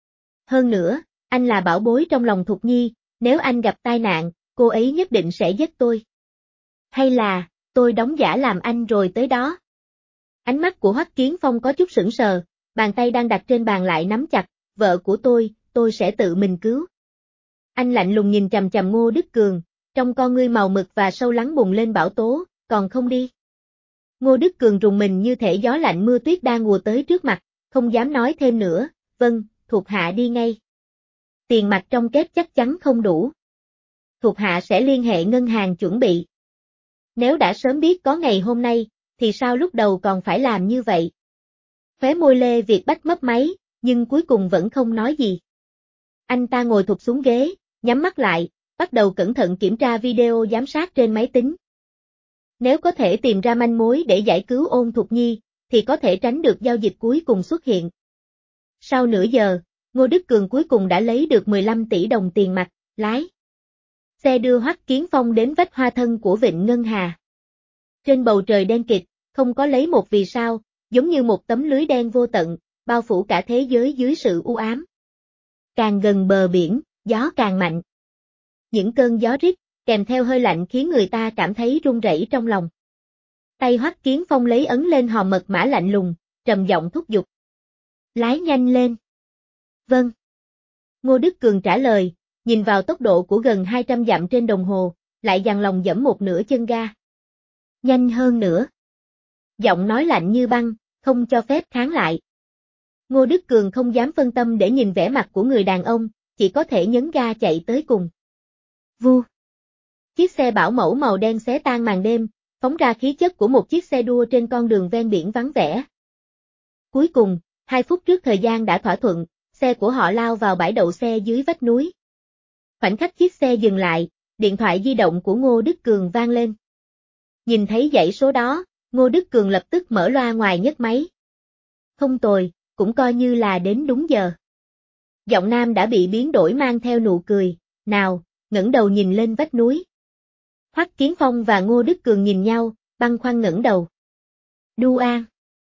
Hơn nữa, anh là bảo bối trong lòng Thục Nhi, nếu anh gặp tai nạn, cô ấy nhất định sẽ giết tôi. Hay là, tôi đóng giả làm anh rồi tới đó. Ánh mắt của Hoắc Kiến Phong có chút sững sờ, bàn tay đang đặt trên bàn lại nắm chặt, vợ của tôi sẽ tự mình cứu. Anh lạnh lùng nhìn chằm chằm Ngô Đức Cường, trong con ngươi màu mực và sâu lắng bùng lên bão tố, còn không đi. Ngô Đức Cường rùng mình như thể gió lạnh mưa tuyết đang ùa tới trước mặt, không dám nói thêm nữa, vâng, thuộc hạ đi ngay. Tiền mặt trong kết chắc chắn không đủ. Thuộc hạ sẽ liên hệ ngân hàng chuẩn bị. Nếu đã sớm biết có ngày hôm nay, thì sao lúc đầu còn phải làm như vậy? Khóe môi Lê Việt Bách mấp máy, nhưng cuối cùng vẫn không nói gì. Anh ta ngồi thụp xuống ghế, nhắm mắt lại, bắt đầu cẩn thận kiểm tra video giám sát trên máy tính. Nếu có thể tìm ra manh mối để giải cứu Ôn Thục Nhi, thì có thể tránh được giao dịch cuối cùng xuất hiện. Sau nửa giờ, Ngô Đức Cường cuối cùng đã lấy được 15 tỷ đồng tiền mặt, lái xe đưa Hoắc Kiến Phong đến vách hoa thân của Vịnh Ngân Hà. Trên bầu trời đen kịt, không có lấy một vì sao, giống như một tấm lưới đen vô tận, bao phủ cả thế giới dưới sự u ám. Càng gần bờ biển, gió càng mạnh. Những cơn gió rít, kèm theo hơi lạnh khiến người ta cảm thấy run rẩy trong lòng. Tay Hoắc Kiến Phong lấy ấn lên hòm mật mã lạnh lùng, trầm giọng thúc giục. Lái nhanh lên. Vâng. Ngô Đức Cường trả lời, nhìn vào tốc độ của gần 200 dặm trên đồng hồ, lại dằn lòng giẫm một nửa chân ga. Nhanh hơn nữa. Giọng nói lạnh như băng, không cho phép kháng lại. Ngô Đức Cường không dám phân tâm để nhìn vẻ mặt của người đàn ông, chỉ có thể nhấn ga chạy tới cùng. Vu. Chiếc xe bảo mẫu màu đen xé tan màn đêm, phóng ra khí chất của một chiếc xe đua trên con đường ven biển vắng vẻ. Cuối cùng, 2 phút trước thời gian đã thỏa thuận, xe của họ lao vào bãi đậu xe dưới vách núi. Khoảnh khắc chiếc xe dừng lại, điện thoại di động của Ngô Đức Cường vang lên. Nhìn thấy dãy số đó, Ngô Đức Cường lập tức mở loa ngoài nhấc máy. Không tồi, cũng coi như là đến đúng giờ. Giọng nam đã bị biến đổi mang theo nụ cười, nào, ngẩng đầu nhìn lên vách núi. Hoắc Kiến Phong và Ngô Đức Cường nhìn nhau, băn khoăn ngẩng đầu. Đu An.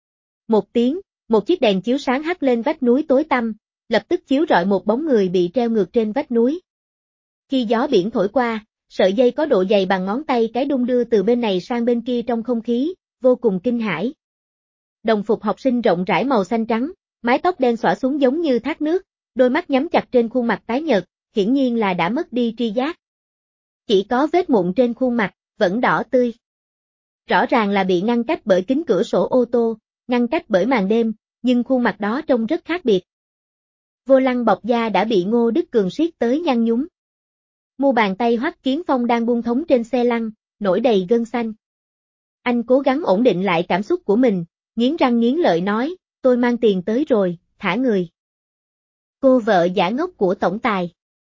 Một tiếng, một chiếc đèn chiếu sáng hắt lên vách núi tối tăm, lập tức chiếu rọi một bóng người bị treo ngược trên vách núi. Khi gió biển thổi qua, sợi dây có độ dày bằng ngón tay cái đung đưa từ bên này sang bên kia trong không khí, vô cùng kinh hãi. Đồng phục học sinh rộng rãi màu xanh trắng, mái tóc đen xõa xuống giống như thác nước, đôi mắt nhắm chặt trên khuôn mặt tái nhợt, hiển nhiên là đã mất đi tri giác. Chỉ có vết mụn trên khuôn mặt, vẫn đỏ tươi. Rõ ràng là bị ngăn cách bởi kính cửa sổ ô tô, ngăn cách bởi màn đêm, nhưng khuôn mặt đó trông rất khác biệt. Vô lăng bọc da đã bị Ngô Đức Cường siết tới nhăn nhúm. Mu bàn tay Hoắc Kiến Phong đang buông thõng trên xe lăn, nổi đầy gân xanh. Anh cố gắng ổn định lại cảm xúc của mình, nghiến răng nghiến lợi nói, tôi mang tiền tới rồi, thả người. Cô vợ giả ngốc của tổng tài.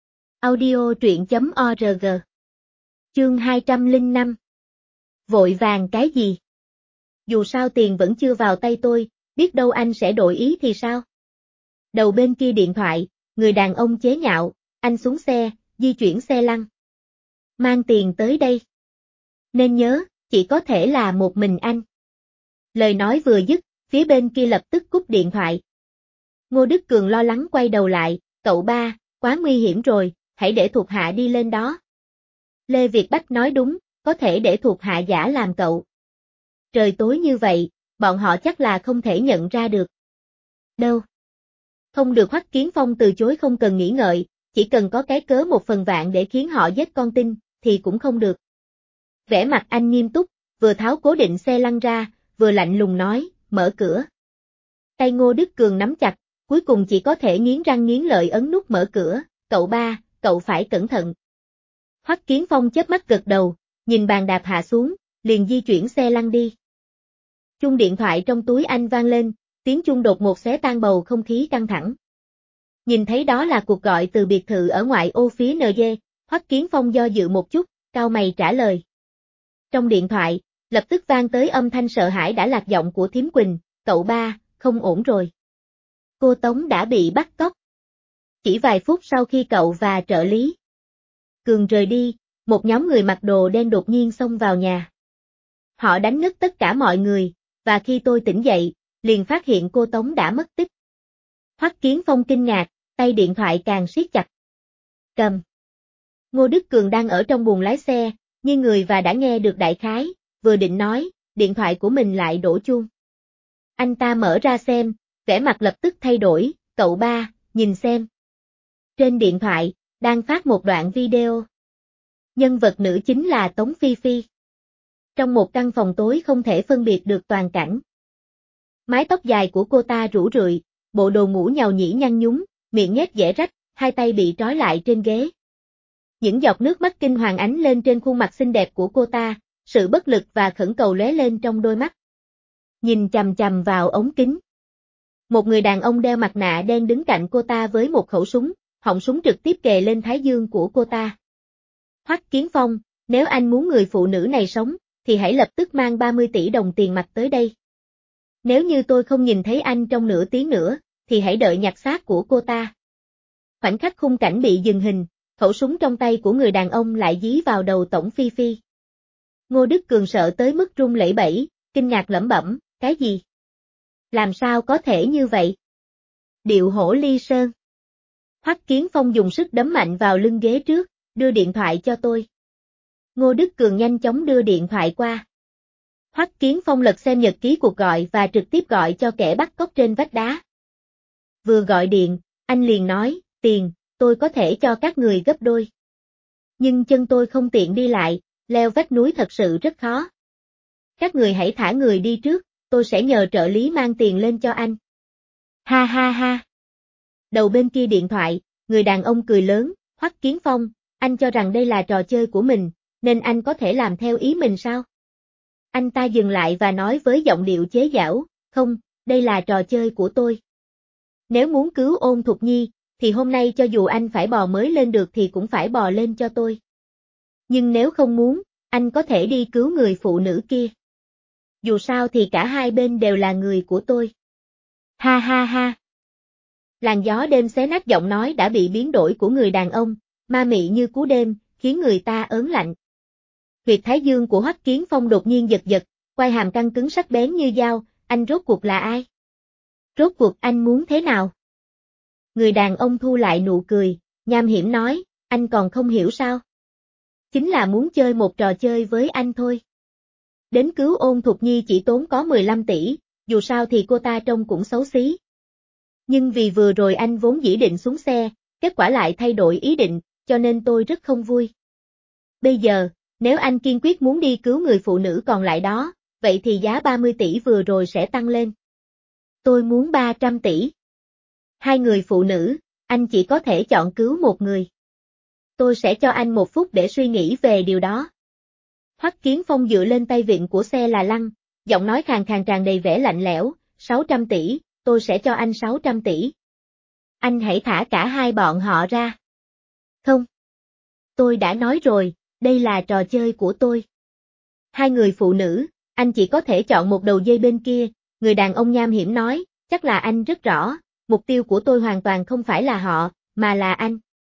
Audio truyện.org. Chương 205. Vội vàng cái gì? Dù sao tiền vẫn chưa vào tay tôi, biết đâu anh sẽ đổi ý thì sao? Đầu bên kia điện thoại, người đàn ông chế nhạo, anh xuống xe, di chuyển xe lăn. Mang tiền tới đây. Nên nhớ, chỉ có thể là một mình anh. Lời nói vừa dứt, phía bên kia lập tức cúp điện thoại. Ngô Đức Cường lo lắng quay đầu lại, cậu ba, quá nguy hiểm rồi, hãy để thuộc hạ đi lên đó. Lê Việt Bách nói đúng, có thể để thuộc hạ giả làm cậu. Trời tối như vậy, bọn họ chắc là không thể nhận ra được. Đâu? Không được. Hoắc Kiến Phong từ chối không cần nghĩ ngợi, chỉ cần có cái cớ 1/1000 để khiến họ giết con tin, thì cũng không được. Vẻ mặt anh nghiêm túc, vừa tháo cố định xe lăn ra, vừa lạnh lùng nói, mở cửa. Tay Ngô Đức Cường nắm chặt, cuối cùng chỉ có thể nghiến răng nghiến lợi ấn nút mở cửa, cậu ba, cậu phải cẩn thận. Hoắc Kiến Phong chớp mắt gật đầu, nhìn bàn đạp hạ xuống, liền di chuyển xe lăn đi. Chuông điện thoại trong túi anh vang lên, tiếng chuông đột ngột xé tan bầu không khí căng thẳng. Nhìn thấy đó là cuộc gọi từ biệt thự ở ngoại ô phía NG, Hoắc Kiến Phong do dự một chút, cau mày trả lời. Trong điện thoại, lập tức vang tới âm thanh sợ hãi đã lạc giọng của Thím Quỳnh, cậu ba, không ổn rồi. Cô Tống đã bị bắt cóc. Chỉ vài phút sau khi cậu và trợ lý Cường rời đi, một nhóm người mặc đồ đen đột nhiên xông vào nhà. Họ đánh ngất tất cả mọi người, và khi tôi tỉnh dậy, liền phát hiện cô Tống đã mất tích. Hoắc Kiến Phong kinh ngạc, tay điện thoại càng siết chặt. Cầm. Ngô Đức Cường đang ở trong buồng lái xe, như người và đã nghe được đại khái, vừa định nói, điện thoại của mình lại đổ chuông. Anh ta mở ra xem, vẻ mặt lập tức thay đổi, cậu ba, nhìn xem. Trên điện thoại, đang phát một đoạn video. Nhân vật nữ chính là Tống Phi Phi. Trong một căn phòng tối không thể phân biệt được toàn cảnh. Mái tóc dài của cô ta rủ rượi, bộ đồ ngủ nhàu nhĩ nhăn nhúm, miệng nhếch dẻ rách, hai tay bị trói lại trên ghế. Những giọt nước mắt kinh hoàng ánh lên trên khuôn mặt xinh đẹp của cô ta, sự bất lực và khẩn cầu lóe lên trong đôi mắt. Nhìn chằm chằm vào ống kính. Một người đàn ông đeo mặt nạ đen đứng cạnh cô ta với một khẩu súng, họng súng trực tiếp kề lên thái dương của cô ta. Hoắc Kiến Phong, nếu anh muốn người phụ nữ này sống, thì hãy lập tức mang 30 tỷ đồng tiền mặt tới đây. Nếu như tôi không nhìn thấy anh trong nửa tiếng nữa, thì hãy đợi nhặt xác của cô ta. Khoảnh khắc khung cảnh bị dừng hình, khẩu súng trong tay của người đàn ông lại dí vào đầu Tổng Phi Phi. Ngô Đức Cường sợ tới mức run lẩy bẩy, kinh ngạc lẩm bẩm, cái gì? Làm sao có thể như vậy? Điệu hổ ly sơn. Hoắc Kiến Phong dùng sức đấm mạnh vào lưng ghế trước, đưa điện thoại cho tôi. Ngô Đức Cường nhanh chóng đưa điện thoại qua. Hoắc Kiến Phong lật xem nhật ký cuộc gọi và trực tiếp gọi cho kẻ bắt cóc trên vách đá. Vừa gọi điện, anh liền nói, tiền, tôi có thể cho các người gấp đôi. Nhưng chân tôi không tiện đi lại, leo vách núi thật sự rất khó. Các người hãy thả người đi trước, tôi sẽ nhờ trợ lý mang tiền lên cho anh. Ha ha ha. Đầu bên kia điện thoại, người đàn ông cười lớn, Hoắc Kiến Phong, anh cho rằng đây là trò chơi của mình, nên anh có thể làm theo ý mình sao? Anh ta dừng lại và nói với giọng điệu chế giễu, không, đây là trò chơi của tôi. Nếu muốn cứu Ôn Thục Nhi, thì hôm nay cho dù anh phải bò mới lên được thì cũng phải bò lên cho tôi. Nhưng nếu không muốn, anh có thể đi cứu người phụ nữ kia. Dù sao thì cả hai bên đều là người của tôi. Ha ha ha. Làn gió đêm xé nát giọng nói đã bị biến đổi của người đàn ông, ma mị như cú đêm, khiến người ta ớn lạnh. Huyệt thái dương của Hoắc Kiến Phong đột nhiên giật giật, quai hàm căng cứng sắc bén như dao, anh rốt cuộc là ai? Rốt cuộc anh muốn thế nào? Người đàn ông thu lại nụ cười, nham hiểm nói, anh còn không hiểu sao? Chính là muốn chơi một trò chơi với anh thôi. Đến cứu Ôn Thục Nhi chỉ tốn có 15 tỷ, dù sao thì cô ta trông cũng xấu xí. Nhưng vì vừa rồi anh vốn dĩ định xuống xe, kết quả lại thay đổi ý định, cho nên tôi rất không vui. Bây giờ, nếu anh kiên quyết muốn đi cứu người phụ nữ còn lại đó, vậy thì giá 30 tỷ vừa rồi sẽ tăng lên. Tôi muốn 300 tỷ. Hai người phụ nữ, anh chỉ có thể chọn cứu một người. Tôi sẽ cho anh 1 phút để suy nghĩ về điều đó. Hoắc Kiến Phong dựa lên tay vịn của xe là lăng, giọng nói khàn khàn tràn đầy vẻ lạnh lẽo, 600 tỷ, tôi sẽ cho anh 600 tỷ. Anh hãy thả cả hai bọn họ ra. Không. Tôi đã nói rồi, đây là trò chơi của tôi. Hai người phụ nữ, anh chỉ có thể chọn một đầu dây bên kia, người đàn ông nham hiểm nói, chắc là anh rất rõ, mục tiêu của tôi hoàn toàn không phải là họ, mà là anh.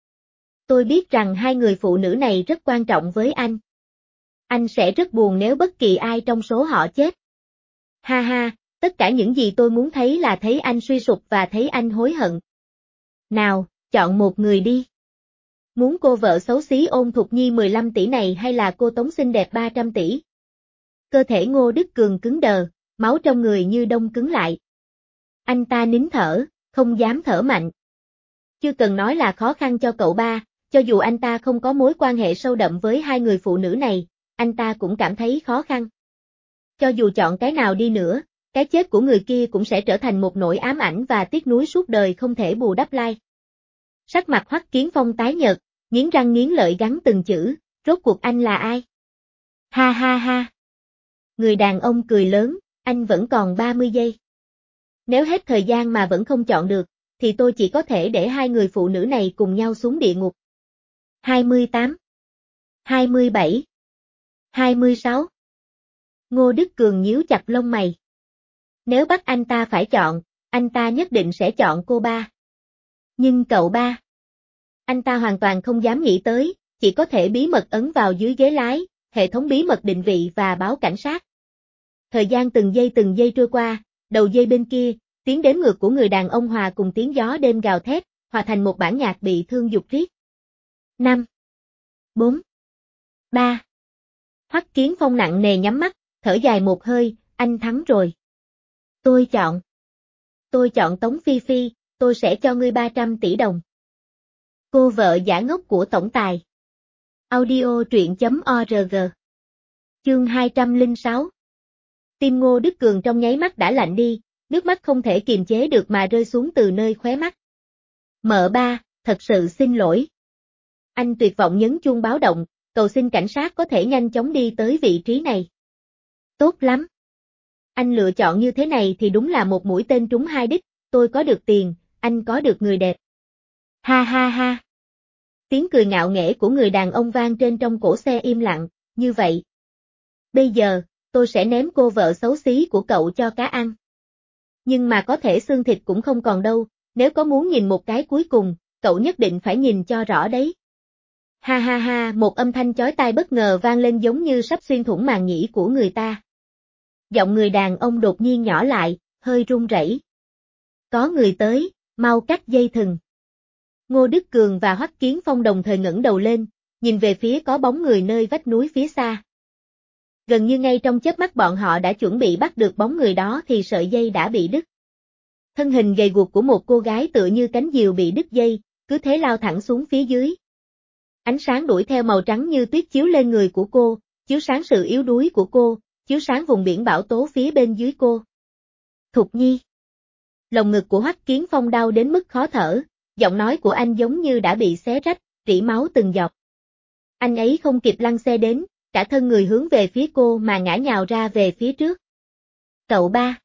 Tôi biết rằng hai người phụ nữ này rất quan trọng với anh. Anh sẽ rất buồn nếu bất kỳ ai trong số họ chết. Ha ha, tất cả những gì tôi muốn thấy là thấy anh suy sụp và thấy anh hối hận. Nào, chọn một người đi. Muốn cô vợ xấu xí Ôn Thục Nhi 15 tỷ này hay là cô Tống xinh đẹp 300 tỷ? Cơ thể Ngô Đức Cường cứng đờ, máu trong người như đông cứng lại. Anh ta nín thở, không dám thở mạnh. Chưa cần nói là khó khăn cho cậu ba, cho dù anh ta không có mối quan hệ sâu đậm với hai người phụ nữ này, anh ta cũng cảm thấy khó khăn. Cho dù chọn cái nào đi nữa, cái chết của người kia cũng sẽ trở thành một nỗi ám ảnh và tiếc nuối suốt đời không thể bù đắp lại. Sắc mặt Hoắc Kiến Phong tái nhợt, nghiến răng nghiến lợi gắn từng chữ, rốt cuộc anh là ai? Ha ha ha. Người đàn ông cười lớn, anh vẫn còn 30 giây. Nếu hết thời gian mà vẫn không chọn được, thì tôi chỉ có thể để hai người phụ nữ này cùng nhau xuống địa ngục. 28 27 26 Ngô Đức Cường nhíu chặt lông mày. Nếu bắt anh ta phải chọn, anh ta nhất định sẽ chọn cô ba. Nhưng cậu ba, anh ta hoàn toàn không dám nghĩ tới, chỉ có thể bí mật ấn vào dưới ghế lái, hệ thống bí mật định vị và báo cảnh sát. Thời gian từng giây trôi qua, đầu dây bên kia, Tiếng đếm ngược của người đàn ông hòa cùng tiếng gió đêm gào thét, hòa thành một bản nhạc bị thương dục riết. 5, 4, 3. Hoắc Kiến Phong nặng nề nhắm mắt, thở dài một hơi, anh thắng rồi. Tôi chọn Tống Phi Phi, tôi sẽ cho ngươi 300 tỷ đồng. Cô vợ giả ngốc của tổng tài. Audio truyện.org. Chương 206. Tim Ngô Đức Cường trong nháy mắt đã lạnh đi, nước mắt không thể kiềm chế được mà rơi xuống từ nơi khóe mắt. Mợ ba, thật sự xin lỗi. Anh tuyệt vọng nhấn chuông báo động, cầu xin cảnh sát có thể nhanh chóng đi tới vị trí này. Tốt lắm. Anh lựa chọn như thế này thì đúng là một mũi tên trúng hai đích, tôi có được tiền, anh có được người đẹp. Ha ha ha. Tiếng cười ngạo nghễ của người đàn ông vang trên trong cổ xe im lặng, như vậy. Bây giờ, tôi sẽ ném cô vợ xấu xí của cậu cho cá ăn. Nhưng mà có thể xương thịt cũng không còn đâu, nếu có muốn nhìn một cái cuối cùng, cậu nhất định phải nhìn cho rõ đấy. Ha ha ha, một âm thanh chói tai bất ngờ vang lên giống như sắp xuyên thủng màng nhĩ của người ta. Giọng người đàn ông đột nhiên nhỏ lại, hơi run rẩy. Có người tới, mau cắt dây thừng. Ngô Đức Cường và Hoắc Kiến Phong đồng thời ngẩng đầu lên, nhìn về phía có bóng người nơi vách núi phía xa. Gần như ngay trong chớp mắt bọn họ đã chuẩn bị bắt được bóng người đó thì sợi dây đã bị đứt. Thân hình gầy guộc của một cô gái tựa như cánh diều bị đứt dây, cứ thế lao thẳng xuống phía dưới. Ánh sáng đuổi theo màu trắng như tuyết chiếu lên người của cô, chiếu sáng sự yếu đuối của cô, chiếu sáng vùng biển bão tố phía bên dưới cô. Thục Nhi. Lồng ngực của Hoắc Kiến Phong đau đến mức khó thở, giọng nói của anh giống như đã bị xé rách, rỉ máu từng giọt. Anh ấy không kịp lăn xe đến, cả thân người hướng về phía cô mà ngã nhào ra về phía trước. Cậu ba.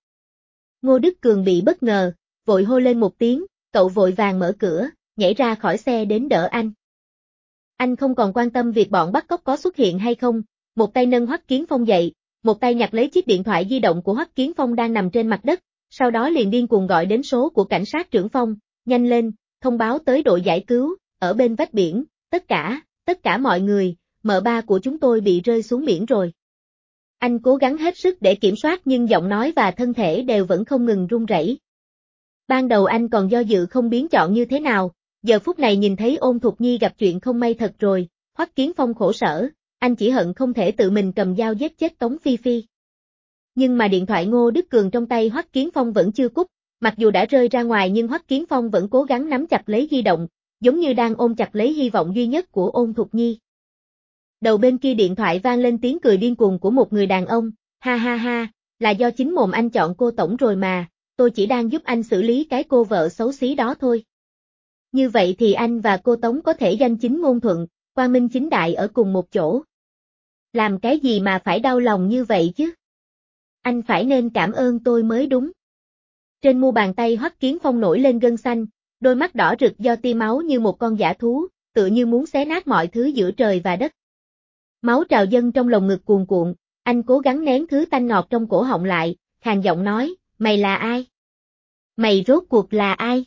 Ngô Đức Cường bị bất ngờ, vội hô lên một tiếng, cậu vội vàng mở cửa, nhảy ra khỏi xe đến đỡ anh. Anh không còn quan tâm việc bọn bắt cóc có xuất hiện hay không, một tay nâng Hoắc Kiến Phong dậy, một tay nhặt lấy chiếc điện thoại di động của Hoắc Kiến Phong đang nằm trên mặt đất, sau đó liền điên cuồng gọi đến số của cảnh sát trưởng Phong, nhanh lên, thông báo tới đội giải cứu, ở bên vách biển, tất cả mọi người, M3 của chúng tôi bị rơi xuống biển rồi. Anh cố gắng hết sức để kiểm soát nhưng giọng nói và thân thể đều vẫn không ngừng run rẩy. Ban đầu anh còn do dự không biết chọn như thế nào, giờ phút này nhìn thấy Ôn Thục Nhi gặp chuyện không may thật rồi, Hoắc Kiến Phong khổ sở, anh chỉ hận không thể tự mình cầm dao giết chết Tống Phi Phi. Nhưng mà điện thoại Ngô Đức Cường trong tay Hoắc Kiến Phong vẫn chưa cúp, mặc dù đã rơi ra ngoài nhưng Hoắc Kiến Phong vẫn cố gắng nắm chặt lấy di động, giống như đang ôm chặt lấy hy vọng duy nhất của Ôn Thục Nhi. Đầu bên kia điện thoại vang lên tiếng cười điên cuồng của một người đàn ông, ha ha ha, là do chính mồm anh chọn cô tổng rồi mà, tôi chỉ đang giúp anh xử lý cái cô vợ xấu xí đó thôi. Như vậy thì anh và cô Tống có thể danh chính ngôn thuận, quang minh chính đại ở cùng một chỗ. Làm cái gì mà phải đau lòng như vậy chứ? Anh phải nên cảm ơn tôi mới đúng. Trên mu bàn tay Hoắc Kiến Phong nổi lên gân xanh, đôi mắt đỏ rực do tia máu như một con dã thú, tựa như muốn xé nát mọi thứ giữa trời và đất. Máu trào dâng trong lồng ngực cuồn cuộn, anh cố gắng nén thứ tanh ngọt trong cổ họng lại, khàn giọng nói, mày là ai? Mày rốt cuộc là ai?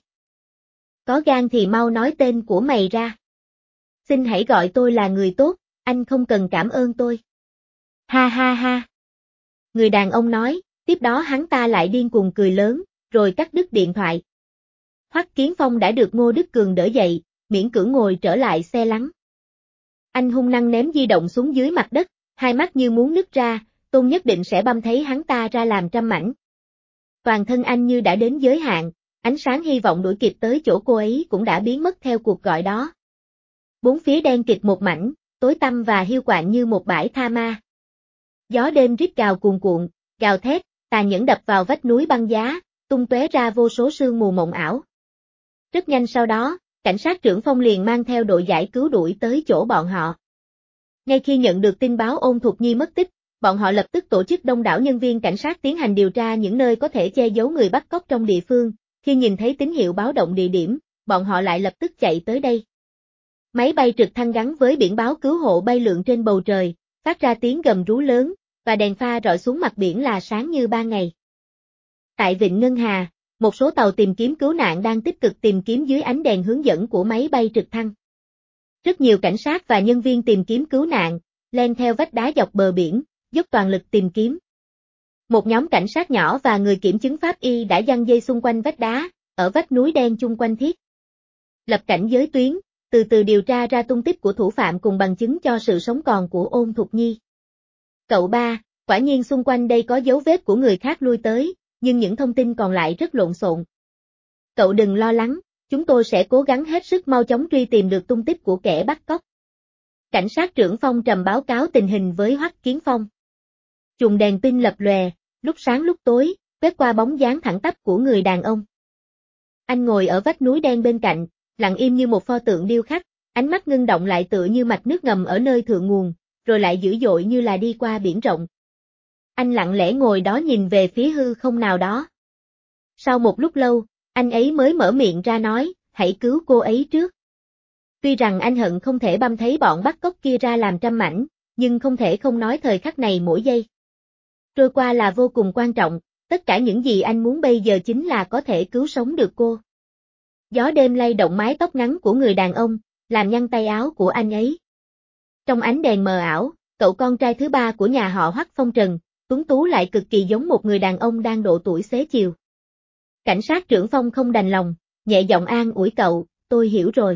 Có gan thì mau nói tên của mày ra. Xin hãy gọi tôi là người tốt, anh không cần cảm ơn tôi. Ha ha ha. Người đàn ông nói, tiếp đó hắn ta lại điên cuồng cười lớn, rồi cắt đứt điện thoại. Hoắc Kiến Phong đã được Ngô Đức Cường đỡ dậy, miễn cưỡng ngồi trở lại xe lắng. Anh hung năng ném di động xuống dưới mặt đất, hai mắt như muốn nứt ra, Tôn nhất định sẽ băm thấy hắn ta ra làm trăm mảnh. Toàn thân anh như đã đến giới hạn, ánh sáng hy vọng đuổi kịp tới chỗ cô ấy cũng đã biến mất theo cuộc gọi đó. Bốn phía đen kịt một mảnh, tối tăm và hiu quạnh như một bãi tha ma. Gió đêm rít gào cuồn cuộn, gào thét, tàn nhẫn đập vào vách núi băng giá, tung tóe ra vô số sương mù mộng ảo. Rất nhanh sau đó, cảnh sát trưởng Phong liền mang theo đội giải cứu đuổi tới chỗ bọn họ. Ngay khi nhận được tin báo Ôn Thục Nhi mất tích, bọn họ lập tức tổ chức đông đảo nhân viên cảnh sát tiến hành điều tra những nơi có thể che giấu người bắt cóc trong địa phương, khi nhìn thấy tín hiệu báo động địa điểm, bọn họ lại lập tức chạy tới đây. Máy bay trực thăng gắn với biển báo cứu hộ bay lượn trên bầu trời, phát ra tiếng gầm rú lớn, và đèn pha rọi xuống mặt biển là sáng như ban ngày. Tại Vịnh Ngân Hà, một số tàu tìm kiếm cứu nạn đang tích cực tìm kiếm dưới ánh đèn hướng dẫn của máy bay trực thăng. Rất nhiều cảnh sát và nhân viên tìm kiếm cứu nạn, len theo vách đá dọc bờ biển, dốc toàn lực tìm kiếm. Một nhóm cảnh sát nhỏ và người kiểm chứng pháp y đã giăng dây xung quanh vách đá, ở vách núi đen chung quanh thiết lập cảnh giới tuyến, từ từ điều tra ra tung tích của thủ phạm cùng bằng chứng cho sự sống còn của Ôn Thục Nhi. Cậu ba, quả nhiên xung quanh đây có dấu vết của người khác lui tới, nhưng những thông tin còn lại rất lộn xộn. Cậu đừng lo lắng, chúng tôi sẽ cố gắng hết sức mau chóng truy tìm được tung tích của kẻ bắt cóc. Cảnh sát trưởng Phong trầm báo cáo tình hình với Hoắc Kiến Phong. Chùm đèn pin lập lòe, lúc sáng lúc tối, quét qua bóng dáng thẳng tắp của người đàn ông. Anh ngồi ở vách núi đen bên cạnh, lặng im như một pho tượng điêu khắc, ánh mắt ngưng động lại tựa như mạch nước ngầm ở nơi thượng nguồn, rồi lại dữ dội như là đi qua biển rộng. Anh lặng lẽ ngồi đó nhìn về phía hư không nào đó. Sau một lúc lâu, anh ấy mới mở miệng ra nói, hãy cứu cô ấy trước. Tuy rằng anh hận không thể băm thấy bọn bắt cóc kia ra làm trăm mảnh, nhưng không thể không nói thời khắc này mỗi giây trôi qua là vô cùng quan trọng, tất cả những gì anh muốn bây giờ chính là có thể cứu sống được cô. Gió đêm lay động mái tóc ngắn của người đàn ông, làm nhăn tay áo của anh ấy. Trong ánh đèn mờ ảo, cậu con trai thứ ba của nhà họ Hoắc phong trần, tuấn tú lại cực kỳ giống một người đàn ông đang độ tuổi xế chiều. Cảnh sát trưởng Phong không đành lòng, nhẹ giọng an ủi cậu, tôi hiểu rồi.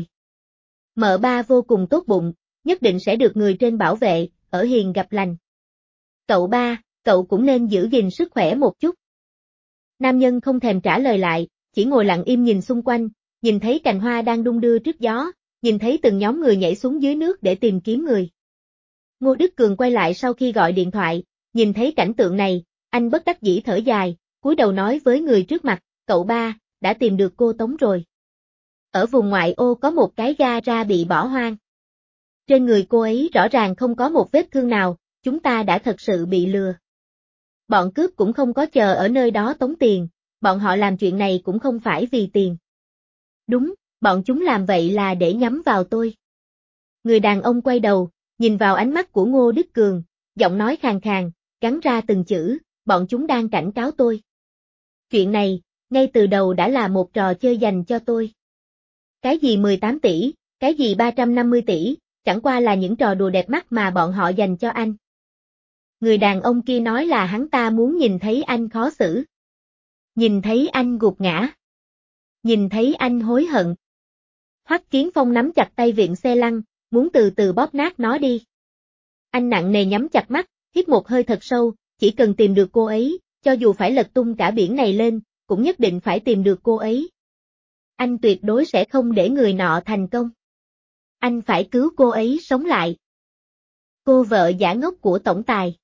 Mợ ba vô cùng tốt bụng, nhất định sẽ được người trên bảo vệ, ở hiền gặp lành. Cậu ba, cậu cũng nên giữ gìn sức khỏe một chút. Nam nhân không thèm trả lời lại, chỉ ngồi lặng im nhìn xung quanh, nhìn thấy cành hoa đang đung đưa trước gió, nhìn thấy từng nhóm người nhảy xuống dưới nước để tìm kiếm người. Ngô Đức Cường quay lại sau khi gọi điện thoại, nhìn thấy cảnh tượng này, anh bất đắc dĩ thở dài, cúi đầu nói với người trước mặt, cậu ba, đã tìm được cô Tống rồi. Ở vùng ngoại ô có một cái gara bị bỏ hoang. Trên người cô ấy rõ ràng không có một vết thương nào, chúng ta đã thật sự bị lừa. Bọn cướp cũng không có chờ ở nơi đó tống tiền, bọn họ làm chuyện này cũng không phải vì tiền. Đúng, bọn chúng làm vậy là để nhắm vào tôi. Người đàn ông quay đầu, nhìn vào ánh mắt của Ngô Đức Cường, giọng nói khàn khàn, gắn ra từng chữ, bọn chúng đang cảnh cáo tôi. Chuyện này, ngay từ đầu đã là một trò chơi dành cho tôi. Cái gì 18 tỷ, cái gì 350 tỷ, chẳng qua là những trò đùa đẹp mắt mà bọn họ dành cho anh. Người đàn ông kia nói là hắn ta muốn nhìn thấy anh khó xử. Nhìn thấy anh gục ngã. Nhìn thấy anh hối hận. Hoắc Kiến Phong nắm chặt tay viện xe lăn, muốn từ từ bóp nát nó đi. Anh nặng nề nhắm chặt mắt, hít một hơi thật sâu, chỉ cần tìm được cô ấy, cho dù phải lật tung cả biển này lên, cũng nhất định phải tìm được cô ấy. Anh tuyệt đối sẽ không để người nọ thành công. Anh phải cứu cô ấy sống lại. Cô vợ giả ngốc của tổng tài.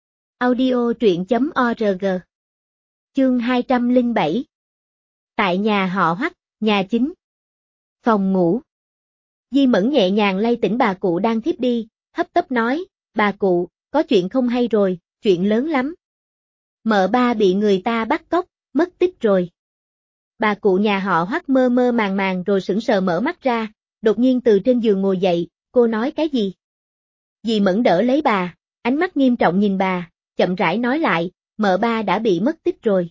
Audio truyện.org. Chương 207. Tại nhà họ Hoắc, nhà chính. Phòng ngủ. Di Mẫn nhẹ nhàng lay tỉnh bà cụ đang thiếp đi, hấp tấp nói, bà cụ, có chuyện không hay rồi, chuyện lớn lắm. Mợ ba bị người ta bắt cóc, mất tích rồi. Bà cụ nhà họ Hoắc mơ mơ màng màng rồi sững sờ mở mắt ra, đột nhiên từ trên giường ngồi dậy, cô nói cái gì? Di Mẫn đỡ lấy bà, ánh mắt nghiêm trọng nhìn bà, chậm rãi nói lại, mợ ba đã bị mất tích rồi.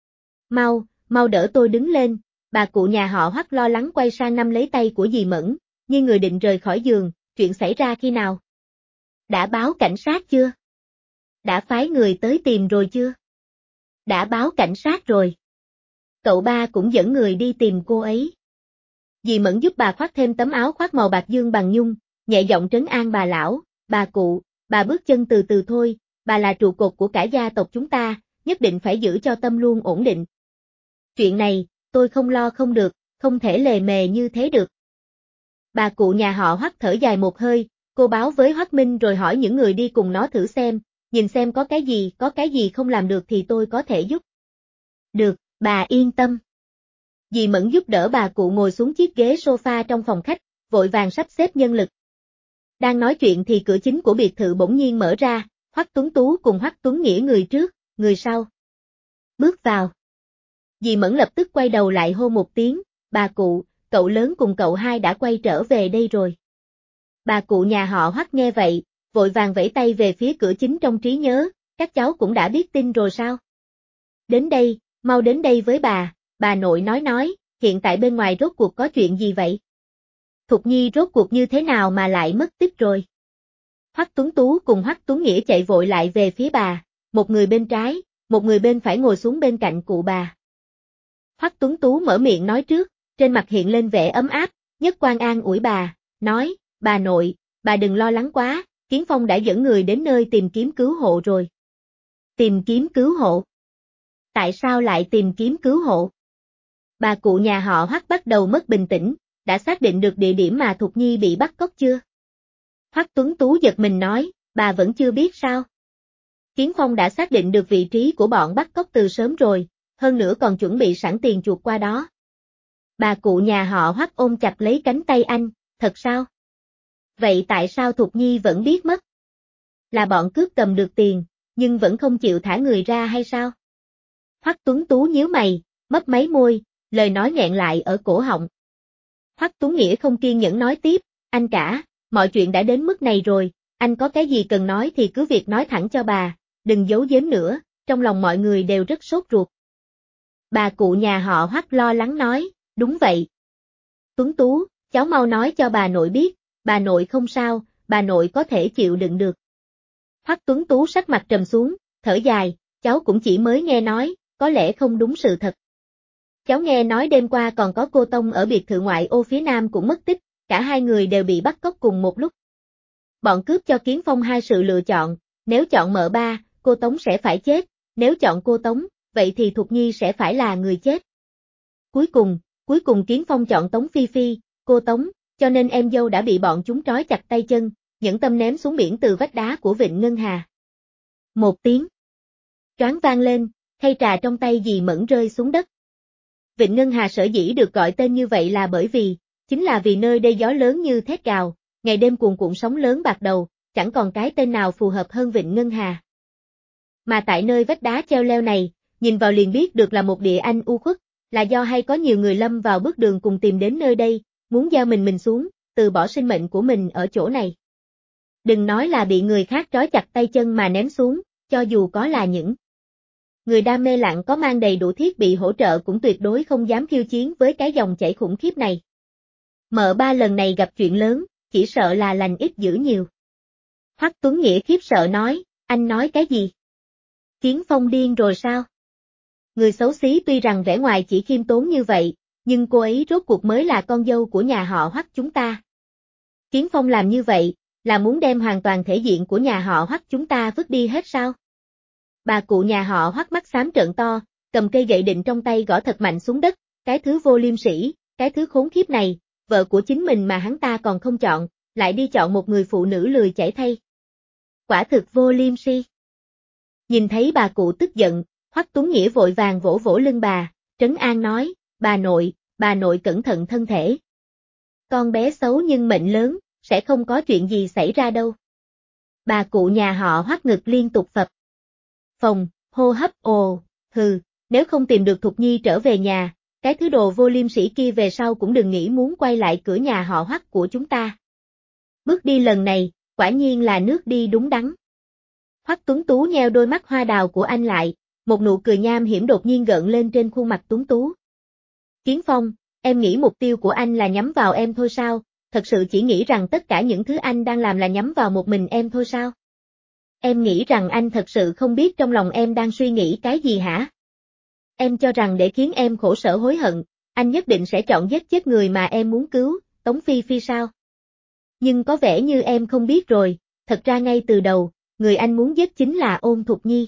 Mau đỡ tôi đứng lên, bà cụ nhà họ Hoắc lo lắng quay sang nắm lấy tay của Di Mẫn, như người định rời khỏi giường, chuyện xảy ra khi nào? Đã báo cảnh sát chưa? Đã phái người tới tìm rồi chưa? Đã báo cảnh sát rồi. Cậu ba cũng dẫn người đi tìm cô ấy. Di Mẫn giúp bà khoác thêm tấm áo khoác màu bạc dương bằng nhung, nhẹ giọng trấn an bà lão, bà cụ, bà bước chân từ từ thôi, bà là trụ cột của cả gia tộc chúng ta, nhất định phải giữ cho tâm luôn ổn định. Chuyện này, tôi không lo không được, không thể lề mề như thế được. Bà cụ nhà họ Hoắc thở dài một hơi, cô báo với Hoắc Minh rồi hỏi những người đi cùng nó thử xem, nhìn xem có cái gì không làm được thì tôi có thể giúp. Được, bà yên tâm. Dì Mẫn giúp đỡ bà cụ ngồi xuống chiếc ghế sofa trong phòng khách, vội vàng sắp xếp nhân lực. Đang nói chuyện thì cửa chính của biệt thự bỗng nhiên mở ra, Hoắc Tuấn Tú cùng Hoắc Tuấn Nghĩa người trước, người sau. Bước vào. Dì Mẫn lập tức quay đầu lại hô một tiếng, bà cụ, cậu lớn cùng cậu hai đã quay trở về đây rồi. Bà cụ nhà họ Hoắc nghe vậy, vội vàng vẫy tay về phía cửa chính trong trí nhớ, các cháu cũng đã biết tin rồi sao? Đến đây, mau đến đây với bà nội nói, hiện tại bên ngoài rốt cuộc có chuyện gì vậy? Thục Nhi rốt cuộc như thế nào mà lại mất tích rồi? Hoắc Tuấn Tú cùng Hoắc Tuấn Nghĩa chạy vội lại về phía bà, một người bên trái, một người bên phải ngồi xuống bên cạnh cụ bà. Hoắc Tuấn Tú mở miệng nói trước, trên mặt hiện lên vẻ ấm áp, nhất quan an ủi bà, nói, bà nội, bà đừng lo lắng quá, Kiến Phong đã dẫn người đến nơi tìm kiếm cứu hộ rồi. Tìm kiếm cứu hộ? Tại sao lại tìm kiếm cứu hộ? Bà cụ nhà họ Hoắc bắt đầu mất bình tĩnh, đã xác định được địa điểm mà Thục Nhi bị bắt cóc chưa? Hoắc Tuấn Tú giật mình nói, bà vẫn chưa biết sao? Kiến Phong đã xác định được vị trí của bọn bắt cóc từ sớm rồi, hơn nữa còn chuẩn bị sẵn tiền chuộc qua đó. Bà cụ nhà họ Hoắc ôm chặt lấy cánh tay anh, thật sao? Vậy tại sao Thục Nhi vẫn biết mất? Là bọn cướp cầm được tiền, nhưng vẫn không chịu thả người ra hay sao? Hoắc Tuấn Tú nhíu mày, mấp máy môi, lời nói nghẹn lại ở cổ họng. Hoắc Tuấn Nghĩa không kiên nhẫn nói tiếp, anh cả, mọi chuyện đã đến mức này rồi, anh có cái gì cần nói thì cứ việc nói thẳng cho bà, đừng giấu giếm nữa, trong lòng mọi người đều rất sốt ruột. Bà cụ nhà họ Hoắc lo lắng nói, đúng vậy. Tuấn Tú, cháu mau nói cho bà nội biết, bà nội không sao, bà nội có thể chịu đựng được. Hoắc Tuấn Tú sắc mặt trầm xuống, thở dài, cháu cũng chỉ mới nghe nói, có lẽ không đúng sự thật. Cháu nghe nói đêm qua còn có cô Tông ở biệt thự ngoại ô phía nam cũng mất tích, cả hai người đều bị bắt cóc cùng một lúc. Bọn cướp cho Kiến Phong hai sự lựa chọn, nếu chọn M3, cô Tống sẽ phải chết, nếu chọn cô Tống, vậy thì Thục Nhi sẽ phải là người chết. Cuối cùng Kiến Phong chọn Tống Phi Phi, cô Tống, cho nên em dâu đã bị bọn chúng trói chặt tay chân, nhẫn tâm ném xuống biển từ vách đá của Vịnh Ngân Hà. Một tiếng choáng vang lên, khay trà trong tay dì Mẫn rơi xuống đất. Vịnh Ngân Hà sở dĩ được gọi tên như vậy là bởi vì, chính là vì nơi đây gió lớn như thét gào, ngày đêm cuồn cuộn sóng lớn bạc đầu, chẳng còn cái tên nào phù hợp hơn Vịnh Ngân Hà. Mà tại nơi vách đá treo leo này, nhìn vào liền biết được là một địa anh u khuất, là do hay có nhiều người lâm vào bước đường cùng tìm đến nơi đây, muốn gieo mình xuống, từ bỏ sinh mệnh của mình ở chỗ này. Đừng nói là bị người khác trói chặt tay chân mà ném xuống, cho dù có là những người đam mê lặn có mang đầy đủ thiết bị hỗ trợ cũng tuyệt đối không dám khiêu chiến với cái dòng chảy khủng khiếp này. M3 lần này gặp chuyện lớn, chỉ sợ là lành ít dữ nhiều. Hoắc Tuấn Nghĩa khiếp sợ nói, anh nói cái gì? Kiến Phong điên rồi sao? Người xấu xí tuy rằng vẻ ngoài chỉ khiêm tốn như vậy, nhưng cô ấy rốt cuộc mới là con dâu của nhà họ Hoắc chúng ta. Kiến Phong làm như vậy, là muốn đem hoàn toàn thể diện của nhà họ Hoắc chúng ta vứt đi hết sao? Bà cụ nhà họ Hoắc mắt xám trợn to, cầm cây gậy định trong tay gõ thật mạnh xuống đất, cái thứ vô liêm sỉ, cái thứ khốn khiếp này, vợ của chính mình mà hắn ta còn không chọn, lại đi chọn một người phụ nữ lười chảy thay. Quả thực vô liêm si. Nhìn thấy bà cụ tức giận, Hoắc Tuấn Nghĩa vội vàng vỗ vỗ lưng bà, trấn an nói, bà nội cẩn thận thân thể. Con bé xấu nhưng mệnh lớn, sẽ không có chuyện gì xảy ra đâu. Bà cụ nhà họ Hoắc ngực liên tục phập phồng, hô hấp ồ, hừ, nếu không tìm được Thục Nhi trở về nhà, cái thứ đồ vô liêm sỉ kia về sau cũng đừng nghĩ muốn quay lại cửa nhà họ Hoắc của chúng ta. Bước đi lần này, quả nhiên là nước đi đúng đắn. Hoắc Tuấn Tú nheo đôi mắt hoa đào của anh lại, một nụ cười nham hiểm đột nhiên gợn lên trên khuôn mặt Tuấn Tú. Kiến Phong, em nghĩ mục tiêu của anh là nhắm vào em thôi sao, thật sự chỉ nghĩ rằng tất cả những thứ anh đang làm là nhắm vào một mình em thôi sao? Em nghĩ rằng anh thật sự không biết trong lòng em đang suy nghĩ cái gì hả? Em cho rằng để khiến em khổ sở hối hận, anh nhất định sẽ chọn giết chết người mà em muốn cứu, Tống Phi Phi sao? Nhưng có vẻ như em không biết rồi, thật ra ngay từ đầu, người anh muốn giết chính là Ôn Thục Nhi.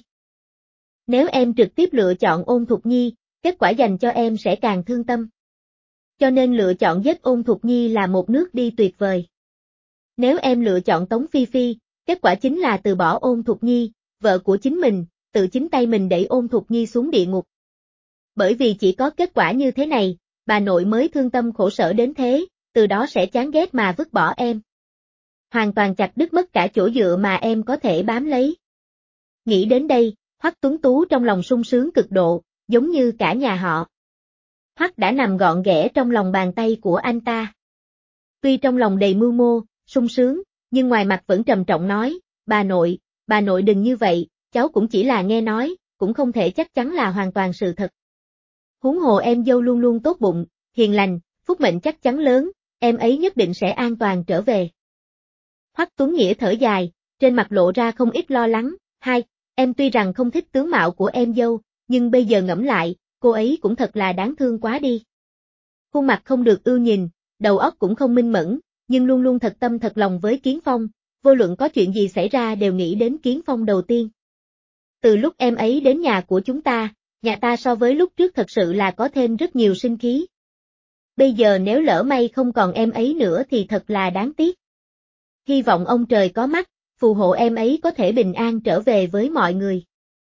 Nếu em trực tiếp lựa chọn Ôn Thục Nhi, kết quả dành cho em sẽ càng thương tâm. Cho nên lựa chọn giết Ôn Thục Nhi là một nước đi tuyệt vời. Nếu em lựa chọn Tống Phi Phi, kết quả chính là từ bỏ Ôn Thục Nhi, vợ của chính mình, tự chính tay mình đẩy Ôn Thục Nhi xuống địa ngục. Bởi vì chỉ có kết quả như thế này, bà nội mới thương tâm khổ sở đến thế, từ đó sẽ chán ghét mà vứt bỏ em. Hoàn toàn chặt đứt mất cả chỗ dựa mà em có thể bám lấy. Nghĩ đến đây, Hoắc Tuấn Tú trong lòng sung sướng cực độ, giống như cả nhà họ. Hoắc đã nằm gọn ghẽ trong lòng bàn tay của anh ta. Tuy trong lòng đầy mưu mô, sung sướng, nhưng ngoài mặt vẫn trầm trọng nói, bà nội đừng như vậy, cháu cũng chỉ là nghe nói, cũng không thể chắc chắn là hoàn toàn sự thật. Huống hồ em dâu luôn luôn tốt bụng, hiền lành, phúc mệnh chắc chắn lớn, em ấy nhất định sẽ an toàn trở về. Hoắc Tuấn Nghĩa thở dài, trên mặt lộ ra không ít lo lắng, Em tuy rằng không thích tướng mạo của em dâu, nhưng bây giờ ngẫm lại, cô ấy cũng thật là đáng thương quá đi. Khuôn mặt không được ưa nhìn, đầu óc cũng không minh mẫn, nhưng luôn luôn thật tâm thật lòng với Kiến Phong, vô luận có chuyện gì xảy ra đều nghĩ đến Kiến Phong đầu tiên. Từ lúc em ấy đến nhà của chúng ta, nhà ta so với lúc trước thật sự là có thêm rất nhiều sinh khí. Bây giờ nếu lỡ may không còn em ấy nữa thì thật là đáng tiếc. Hy vọng ông trời có mắt, phù hộ em ấy có thể bình an trở về với mọi người.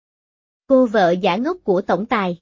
Cô vợ giả ngốc của tổng tài.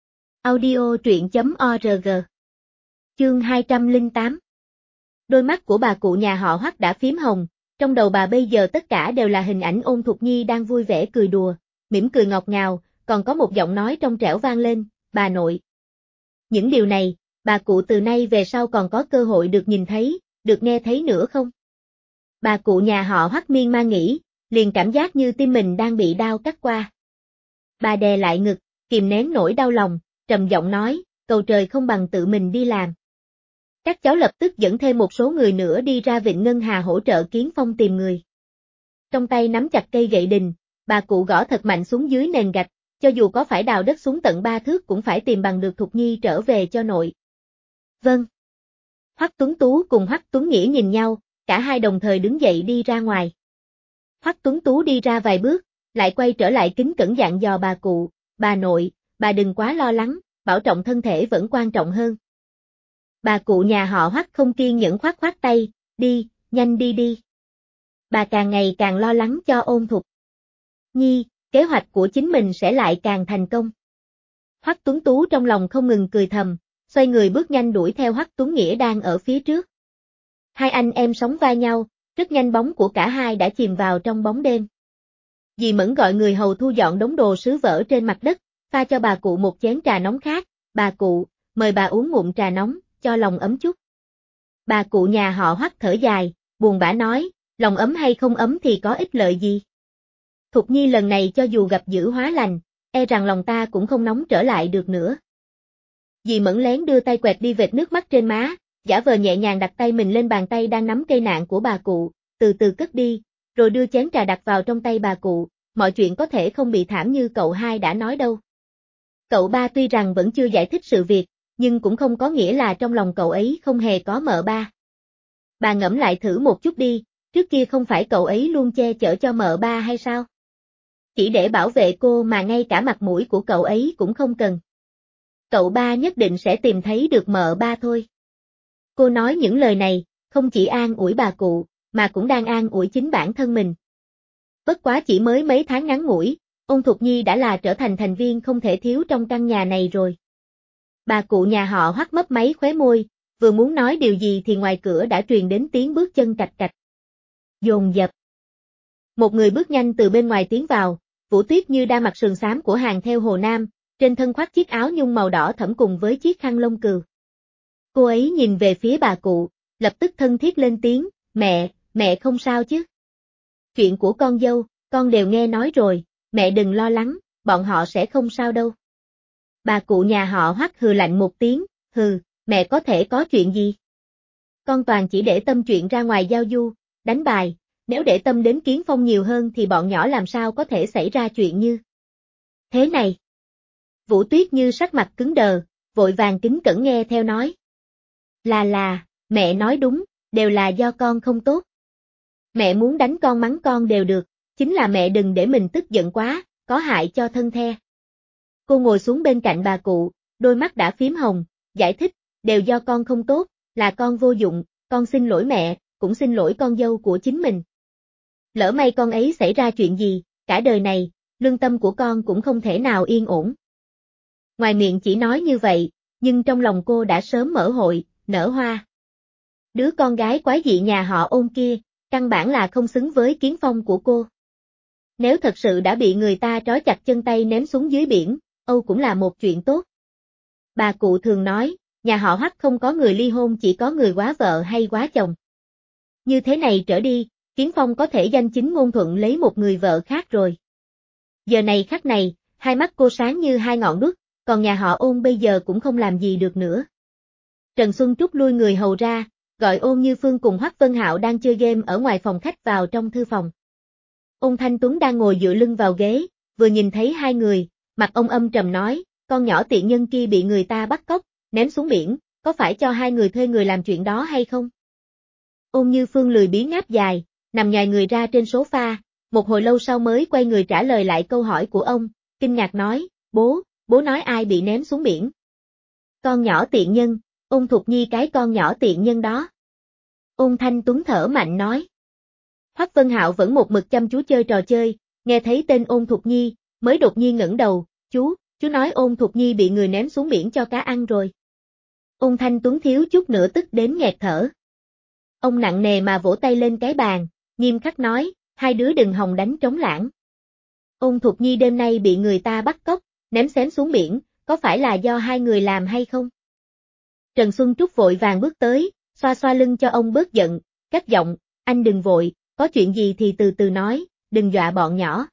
Audio truyện.org. Chương 208. Đôi mắt của bà cụ nhà họ Hoắc đã phím hồng, trong đầu bà bây giờ tất cả đều là hình ảnh Ôn Thục Nhi đang vui vẻ cười đùa, mỉm cười ngọt ngào, còn có một giọng nói trong trẻo vang lên, bà nội. Những điều này, bà cụ từ nay về sau còn có cơ hội được nhìn thấy, được nghe thấy nữa không? Bà cụ nhà họ Hoắc miên man nghĩ, liền cảm giác như tim mình đang bị đao cắt qua. Bà đè lại ngực, kìm nén nỗi đau lòng, trầm giọng nói, cầu trời không bằng tự mình đi làm. Các cháu lập tức dẫn thêm một số người nữa đi ra Vịnh Ngân Hà hỗ trợ Kiến Phong tìm người. Trong tay nắm chặt cây gậy đình, bà cụ gõ thật mạnh xuống dưới nền gạch, cho dù có phải đào đất xuống tận 3 thước cũng phải tìm bằng được Thục Nhi trở về cho nội. Vâng. Hoắc Tuấn Tú cùng Hoắc Tuấn Nghĩa nhìn nhau, cả hai đồng thời đứng dậy đi ra ngoài. Hoắc Tuấn Tú đi ra vài bước, lại quay trở lại kính cẩn dặn dò bà cụ, bà nội, bà đừng quá lo lắng, bảo trọng thân thể vẫn quan trọng hơn. Bà cụ nhà họ Hoắc không kiên nhẫn khoát khoát tay, đi, nhanh đi đi. Bà càng ngày càng lo lắng cho Ôn Thục Nhi, kế hoạch của chính mình sẽ lại càng thành công. Hoắc Tuấn Tú trong lòng không ngừng cười thầm, xoay người bước nhanh đuổi theo Hoắc Tuấn Nghĩa đang ở phía trước. Hai anh em sóng vai nhau, rất nhanh bóng của cả hai đã chìm vào trong bóng đêm. Dì Mẫn gọi người hầu thu dọn đống đồ sứ vỡ trên mặt đất, pha cho bà cụ một chén trà nóng khác, bà cụ, mời bà uống ngụm trà nóng, cho lòng ấm chút. Bà cụ nhà họ Hoắc thở dài, buồn bã nói, lòng ấm hay không ấm thì có ích lợi gì. Thục Nhi lần này cho dù gặp dữ hóa lành, e rằng lòng ta cũng không nóng trở lại được nữa. Dì Mẫn lén đưa tay quẹt đi vệt nước mắt trên má, giả vờ nhẹ nhàng đặt tay mình lên bàn tay đang nắm cây nạn của bà cụ, từ từ cất đi, rồi đưa chén trà đặt vào trong tay bà cụ, mọi chuyện có thể không bị thảm như cậu hai đã nói đâu. Cậu ba tuy rằng vẫn chưa giải thích sự việc, nhưng cũng không có nghĩa là trong lòng cậu ấy không hề có mợ ba. Bà ngẫm lại thử một chút đi, trước kia không phải cậu ấy luôn che chở cho mợ ba hay sao? Chỉ để bảo vệ cô mà ngay cả mặt mũi của cậu ấy cũng không cần. Cậu ba nhất định sẽ tìm thấy được mợ ba thôi. Cô nói những lời này, không chỉ an ủi bà cụ, mà cũng đang an ủi chính bản thân mình. Bất quá chỉ mới mấy tháng ngắn ngủi, Ôn Thục Nhi đã là trở thành thành viên không thể thiếu trong căn nhà này rồi. Bà cụ nhà họ Hoắc mấp máy khóe môi, vừa muốn nói điều gì thì ngoài cửa đã truyền đến tiếng bước chân cạch cạch. Dồn dập. Một người bước nhanh từ bên ngoài tiến vào, Vũ Tuyết Như đang mặc sườn xám của hàng theo Hồ Nam, trên thân khoác chiếc áo nhung màu đỏ thẫm cùng với chiếc khăn lông cừu. Cô ấy nhìn về phía bà cụ, lập tức thân thiết lên tiếng, mẹ không sao chứ. Chuyện của con dâu, con đều nghe nói rồi, mẹ đừng lo lắng, bọn họ sẽ không sao đâu. Bà cụ nhà họ Hoắc hừ lạnh một tiếng, hừ, mẹ có thể có chuyện gì? Con toàn chỉ để tâm chuyện ra ngoài giao du, đánh bài, nếu để tâm đến Kiến Phong nhiều hơn thì bọn nhỏ làm sao có thể xảy ra chuyện như thế này. Vũ Tuyết Như sắc mặt cứng đờ, vội vàng kính cẩn nghe theo nói. Là, mẹ nói đúng, đều là do con không tốt. Mẹ muốn đánh con mắng con đều được, chính là mẹ đừng để mình tức giận quá, có hại cho thân the. Cô ngồi xuống bên cạnh bà cụ, đôi mắt đã phím hồng, giải thích, đều do con không tốt, là con vô dụng, con xin lỗi mẹ, cũng xin lỗi con dâu của chính mình. Lỡ may con ấy xảy ra chuyện gì, cả đời này, lương tâm của con cũng không thể nào yên ổn. Ngoài miệng chỉ nói như vậy, nhưng trong lòng cô đã sớm mở hội, nở hoa. Đứa con gái quái dị nhà họ Ôn kia, căn bản là không xứng với Kiến Phong của cô. Nếu thật sự đã bị người ta trói chặt chân tay ném xuống dưới biển, Âu cũng là một chuyện tốt. Bà cụ thường nói, nhà họ Hoắc không có người ly hôn chỉ có người quá vợ hay quá chồng. Như thế này trở đi, Kiến Phong có thể danh chính ngôn thuận lấy một người vợ khác rồi. Giờ này khắc này, hai mắt cô sáng như hai ngọn đuốc, còn nhà họ Ôn bây giờ cũng không làm gì được nữa. Trần Xuân Trúc lui người hầu ra, gọi Ôn Như Phương cùng Hoắc Vân Hạo đang chơi game ở ngoài phòng khách vào trong thư phòng. Ôn Thanh Tuấn đang ngồi dựa lưng vào ghế, vừa nhìn thấy hai người, mặt ông âm trầm nói, con nhỏ tiện nhân kia bị người ta bắt cóc, ném xuống biển, có phải cho hai người thuê người làm chuyện đó hay không? Ôn Như Phương lười biếng ngáp dài, nằm nhòi người ra trên sofa, một hồi lâu sau mới quay người trả lời lại câu hỏi của ông, kinh ngạc nói, bố nói ai bị ném xuống biển? Con nhỏ tiện nhân, Ôn Thục Nhi cái con nhỏ tiện nhân đó. Ôn Thanh Tuấn thở mạnh nói. Hoắc Vân Hạo vẫn một mực chăm chú chơi trò chơi, nghe thấy tên Ôn Thục Nhi, mới đột nhiên ngẩng đầu, chú nói Ôn Thục Nhi bị người ném xuống biển cho cá ăn rồi. Ôn Thanh Tuấn thiếu chút nữa tức đến nghẹt thở. Ông nặng nề mà vỗ tay lên cái bàn, nghiêm khắc nói, hai đứa đừng hòng đánh trống lãng. Ôn Thục Nhi đêm nay bị người ta bắt cóc, ném xém xuống biển, có phải là do hai người làm hay không? Trần Xuân Trúc vội vàng bước tới, xoa xoa lưng cho ông bớt giận, cất giọng, anh đừng vội, có chuyện gì thì từ từ nói, đừng dọa bọn nhỏ.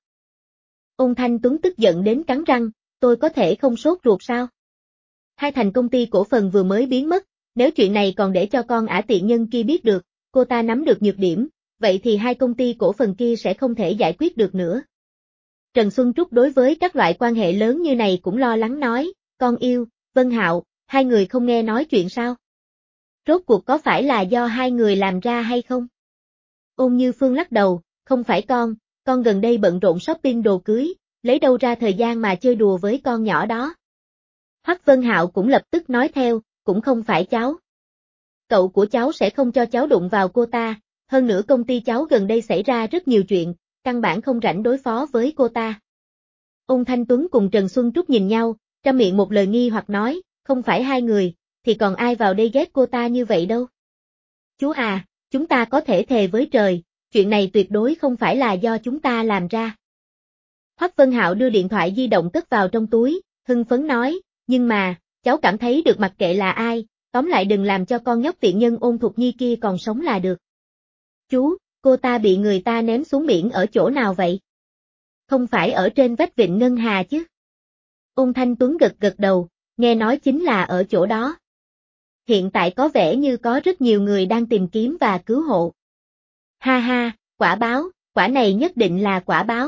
Ôn Thanh Tuấn tức giận đến cắn răng, tôi có thể không sốt ruột sao? Hai thành công ty cổ phần vừa mới biến mất, nếu chuyện này còn để cho con ả tiện nhân kia biết được, cô ta nắm được nhược điểm, vậy thì hai công ty cổ phần kia sẽ không thể giải quyết được nữa. Trần Xuân Trúc đối với các loại quan hệ lớn như này cũng lo lắng nói, con yêu, Vân Hạo, hai người không nghe nói chuyện sao? Rốt cuộc có phải là do hai người làm ra hay không? Ôn Như Phương lắc đầu, không phải con gần đây bận rộn shopping đồ cưới, lấy đâu ra thời gian mà chơi đùa với con nhỏ đó. Hoắc Vân Hạo cũng lập tức nói theo, cũng không phải cháu. Cậu của cháu sẽ không cho cháu đụng vào cô ta, hơn nữa công ty cháu gần đây xảy ra rất nhiều chuyện, căn bản không rảnh đối phó với cô ta. Ôn Thanh Tuấn cùng Trần Xuân Trúc nhìn nhau, trăm miệng một lời nghi hoặc nói, không phải hai người, thì còn ai vào đây ghét cô ta như vậy đâu. Chú à, chúng ta có thể thề với trời, chuyện này tuyệt đối không phải là do chúng ta làm ra. Hoắc Vân Hạo đưa điện thoại di động cất vào trong túi, hưng phấn nói, nhưng mà, cháu cảm thấy được mặc kệ là ai, tóm lại đừng làm cho con nhóc tiện nhân Ôn Thục Nhi kia còn sống là được. Chú, cô ta bị người ta ném xuống biển ở chỗ nào vậy? Không phải ở trên vách vịnh Ngân Hà chứ? Ôn Thanh Tuấn gật đầu, nghe nói chính là ở chỗ đó. Hiện tại có vẻ như có rất nhiều người đang tìm kiếm và cứu hộ. Ha ha, quả báo, quả này nhất định là quả báo.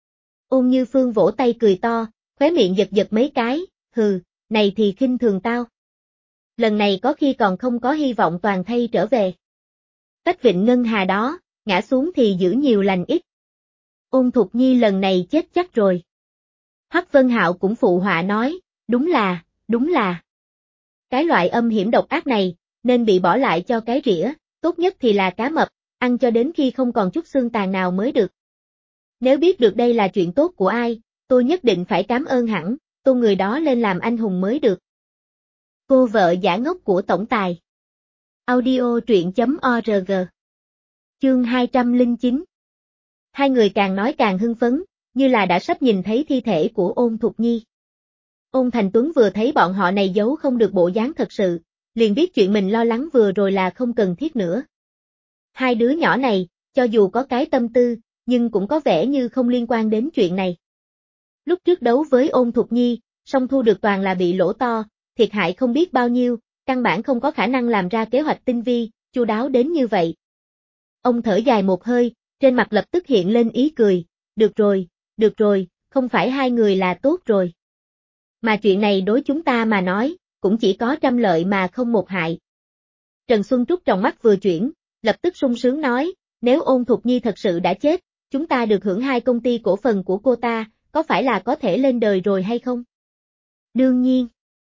Ôn Như Phương vỗ tay cười to, khóe miệng giật mấy cái, hừ, này thì khinh thường tao. Lần này có khi còn không có hy vọng toàn thây trở về. Vách vịnh Ngân Hà đó, ngã xuống thì giữ nhiều lành ít. Ôn Thục Nhi lần này chết chắc rồi. Hoắc Vân Hạo cũng phụ họa nói, đúng là. Cái loại âm hiểm độc ác này, nên bị bỏ lại cho cái rỉa, tốt nhất thì là cá mập, ăn cho đến khi không còn chút xương tàn nào mới được. Nếu biết được đây là chuyện tốt của ai, tôi nhất định phải cảm ơn hẳn, tôn người đó lên làm anh hùng mới được. Cô vợ giả ngốc của tổng tài. Audio truyện.org. Chương 209. Hai người càng nói càng hưng phấn, như là đã sắp nhìn thấy thi thể của Ôn Thục Nhi. Ôn Thành Tuấn vừa thấy bọn họ này giấu không được bộ dáng thật sự, liền biết chuyện mình lo lắng vừa rồi là không cần thiết nữa. Hai đứa nhỏ này, cho dù có cái tâm tư, nhưng cũng có vẻ như không liên quan đến chuyện này. Lúc trước đấu với Ôn Thục Nhi, song thu được toàn là bị lỗ to, thiệt hại không biết bao nhiêu, căn bản không có khả năng làm ra kế hoạch tinh vi, chu đáo đến như vậy. Ông thở dài một hơi, trên mặt lập tức hiện lên ý cười, được rồi, không phải hai người là tốt rồi. Mà chuyện này đối chúng ta mà nói, cũng chỉ có trăm lợi mà không một hại. Trần Xuân Trúc trong mắt vừa chuyển, lập tức sung sướng nói, nếu Ôn Thục Nhi thật sự đã chết, chúng ta được hưởng hai công ty cổ phần của cô ta, có phải là có thể lên đời rồi hay không? Đương nhiên.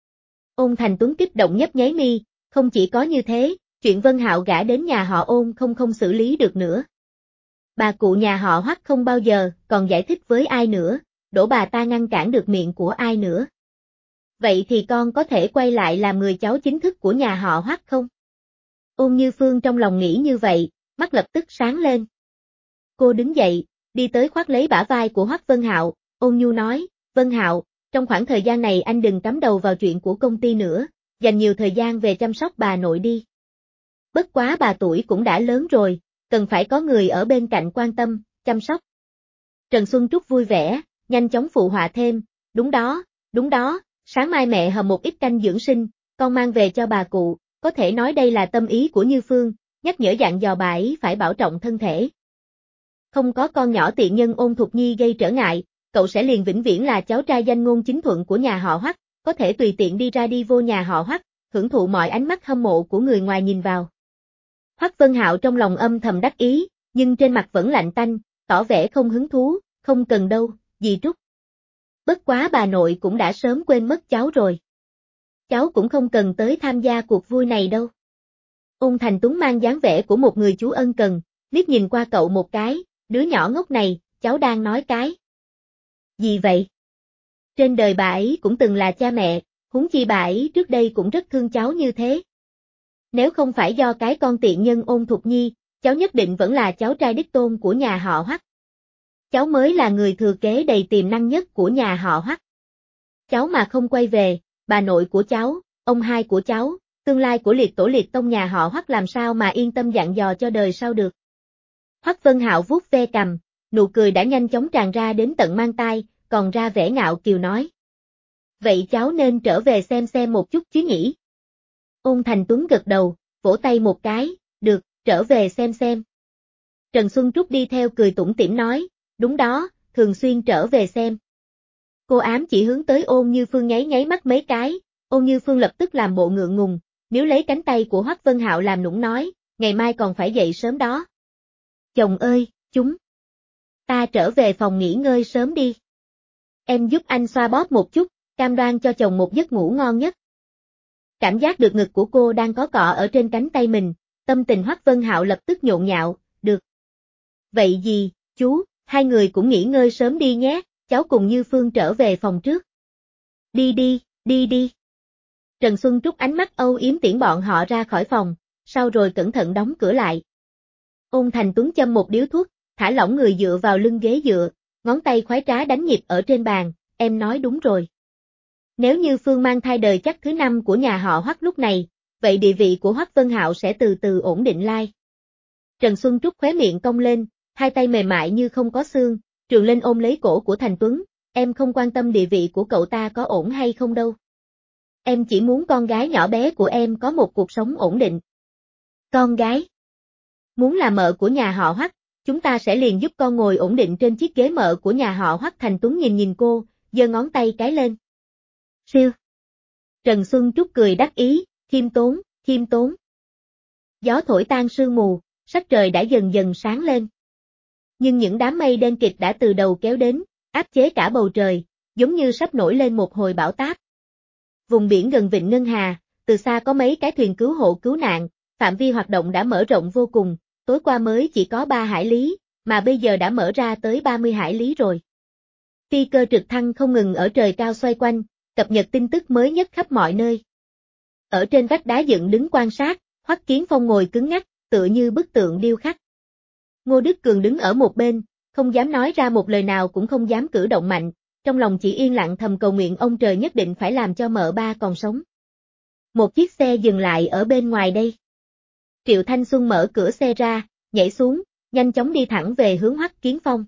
Ôn Thành Tuấn kích động nhấp nháy mi, không chỉ có như thế, chuyện Vân Hạo gả đến nhà họ Ôn không xử lý được nữa. Bà cụ nhà họ Hoắc không bao giờ còn giải thích với ai nữa, đổ bà ta ngăn cản được miệng của ai nữa. Vậy thì con có thể quay lại làm người cháu chính thức của nhà họ Hoắc không? Ôn Như Phương trong lòng nghĩ như vậy, mắt lập tức sáng lên. Cô đứng dậy, đi tới khoác lấy bả vai của Hoắc Vân Hạo, ôn nhu nói, Vân Hạo, trong khoảng thời gian này anh đừng cắm đầu vào chuyện của công ty nữa, dành nhiều thời gian về chăm sóc bà nội đi. Bất quá bà tuổi cũng đã lớn rồi, cần phải có người ở bên cạnh quan tâm, chăm sóc. Trần Xuân Trúc vui vẻ, nhanh chóng phụ họa thêm, đúng đó, sáng mai mẹ hầm một ít canh dưỡng sinh, con mang về cho bà cụ, có thể nói đây là tâm ý của Như Phương, nhắc nhở dặn dò bà ấy phải bảo trọng thân thể. Không có con nhỏ tiện nhân Ôn Thục Nhi gây trở ngại, cậu sẽ liền vĩnh viễn là cháu trai danh ngôn chính thuận của nhà họ Hoắc, có thể tùy tiện đi ra đi vô nhà họ Hoắc, hưởng thụ mọi ánh mắt hâm mộ của người ngoài nhìn vào. Hoắc Vân Hạo trong lòng âm thầm đắc ý, nhưng trên mặt vẫn lạnh tanh, tỏ vẻ không hứng thú, không cần đâu, dì Trúc. Bất quá bà nội cũng đã sớm quên mất cháu rồi. Cháu cũng không cần tới tham gia cuộc vui này đâu. Ôn Thành Tuấn mang dáng vẻ của một người chú ân cần, liếc nhìn qua cậu một cái, đứa nhỏ ngốc này, cháu đang nói cái gì vậy? Trên đời bà ấy cũng từng là cha mẹ, huống chi bà ấy trước đây cũng rất thương cháu như thế. Nếu không phải do cái con tiện nhân Ôn Thục Nhi, cháu nhất định vẫn là cháu trai đích tôn của nhà họ Hoắc. Cháu mới là người thừa kế đầy tiềm năng nhất của nhà họ Hoắc. Cháu mà không quay về, bà nội của cháu, ông hai của cháu, tương lai của liệt tổ liệt tông nhà họ Hoắc làm sao mà yên tâm dặn dò cho đời sau được. Hoắc Vân Hạo vuốt ve cằm, nụ cười đã nhanh chóng tràn ra đến tận mang tai, còn ra vẻ ngạo kiều nói. Vậy cháu nên trở về xem một chút chứ nhỉ? Ôn Thành Tuấn gật đầu, vỗ tay một cái, được, trở về xem. Trần Xuân Trúc đi theo cười tủm tỉm nói, đúng đó, thường xuyên trở về xem. Cô ám chỉ hướng tới Ôn Như Phương nháy mắt mấy cái, Ôn Như Phương lập tức làm bộ ngượng ngùng, níu lấy cánh tay của Hoắc Vân Hạo làm nũng nói, ngày mai còn phải dậy sớm đó. Chồng ơi, ta trở về phòng nghỉ ngơi sớm đi. Em giúp anh xoa bóp một chút, cam đoan cho chồng một giấc ngủ ngon nhất. Cảm giác được ngực của cô đang có cọ ở trên cánh tay mình, tâm tình Hoắc Vân Hạo lập tức nhộn nhạo, được. Vậy gì, chú, hai người cũng nghỉ ngơi sớm đi nhé, cháu cùng Như Phương trở về phòng trước. Đi. Trần Xuân Trúc ánh mắt âu yếm tiễn bọn họ ra khỏi phòng, sau rồi cẩn thận đóng cửa lại. Ôn Thành Tuấn châm một điếu thuốc, thả lỏng người dựa vào lưng ghế dựa, ngón tay khoái trá đánh nhịp ở trên bàn, em nói đúng rồi. Nếu Như Phương mang thai đời chắc thứ 5 của nhà họ Hoắc lúc này, vậy địa vị của Hoắc Vân Hạo sẽ từ từ ổn định lai. Trần Xuân Trúc khóe miệng cong lên, hai tay mềm mại như không có xương, trườn lên ôm lấy cổ của Thành Tuấn, em không quan tâm địa vị của cậu ta có ổn hay không đâu. Em chỉ muốn con gái nhỏ bé của em có một cuộc sống ổn định. Con gái? Muốn là mợ của nhà họ Hoắc, chúng ta sẽ liền giúp con ngồi ổn định trên chiếc ghế mợ của nhà họ Hoắc. Thành Tuấn nhìn cô, giơ ngón tay cái lên. Siêu. Trần Xuân Trúc cười đắc ý, khiêm tốn. Gió thổi tan sương mù, sắc trời đã dần dần sáng lên. Nhưng những đám mây đen kịt đã từ đầu kéo đến, áp chế cả bầu trời, giống như sắp nổi lên một hồi bão táp. Vùng biển gần Vịnh Ngân Hà, từ xa có mấy cái thuyền cứu hộ cứu nạn, phạm vi hoạt động đã mở rộng vô cùng, tối qua mới chỉ có 3 hải lý, mà bây giờ đã mở ra tới 30 hải lý rồi. Phi cơ trực thăng không ngừng ở trời cao xoay quanh, cập nhật tin tức mới nhất khắp mọi nơi. Ở trên vách đá dựng đứng quan sát, Hoắc Kiến Phong ngồi cứng ngắc, tựa như bức tượng điêu khắc. Ngô Đức Cường đứng ở một bên, không dám nói ra một lời nào cũng không dám cử động mạnh, trong lòng chỉ yên lặng thầm cầu nguyện ông trời nhất định phải làm cho mợ ba còn sống. Một chiếc xe dừng lại ở bên ngoài đây. Triệu Thanh Xuân mở cửa xe ra, nhảy xuống, nhanh chóng đi thẳng về hướng Hoắc Kiến Phong.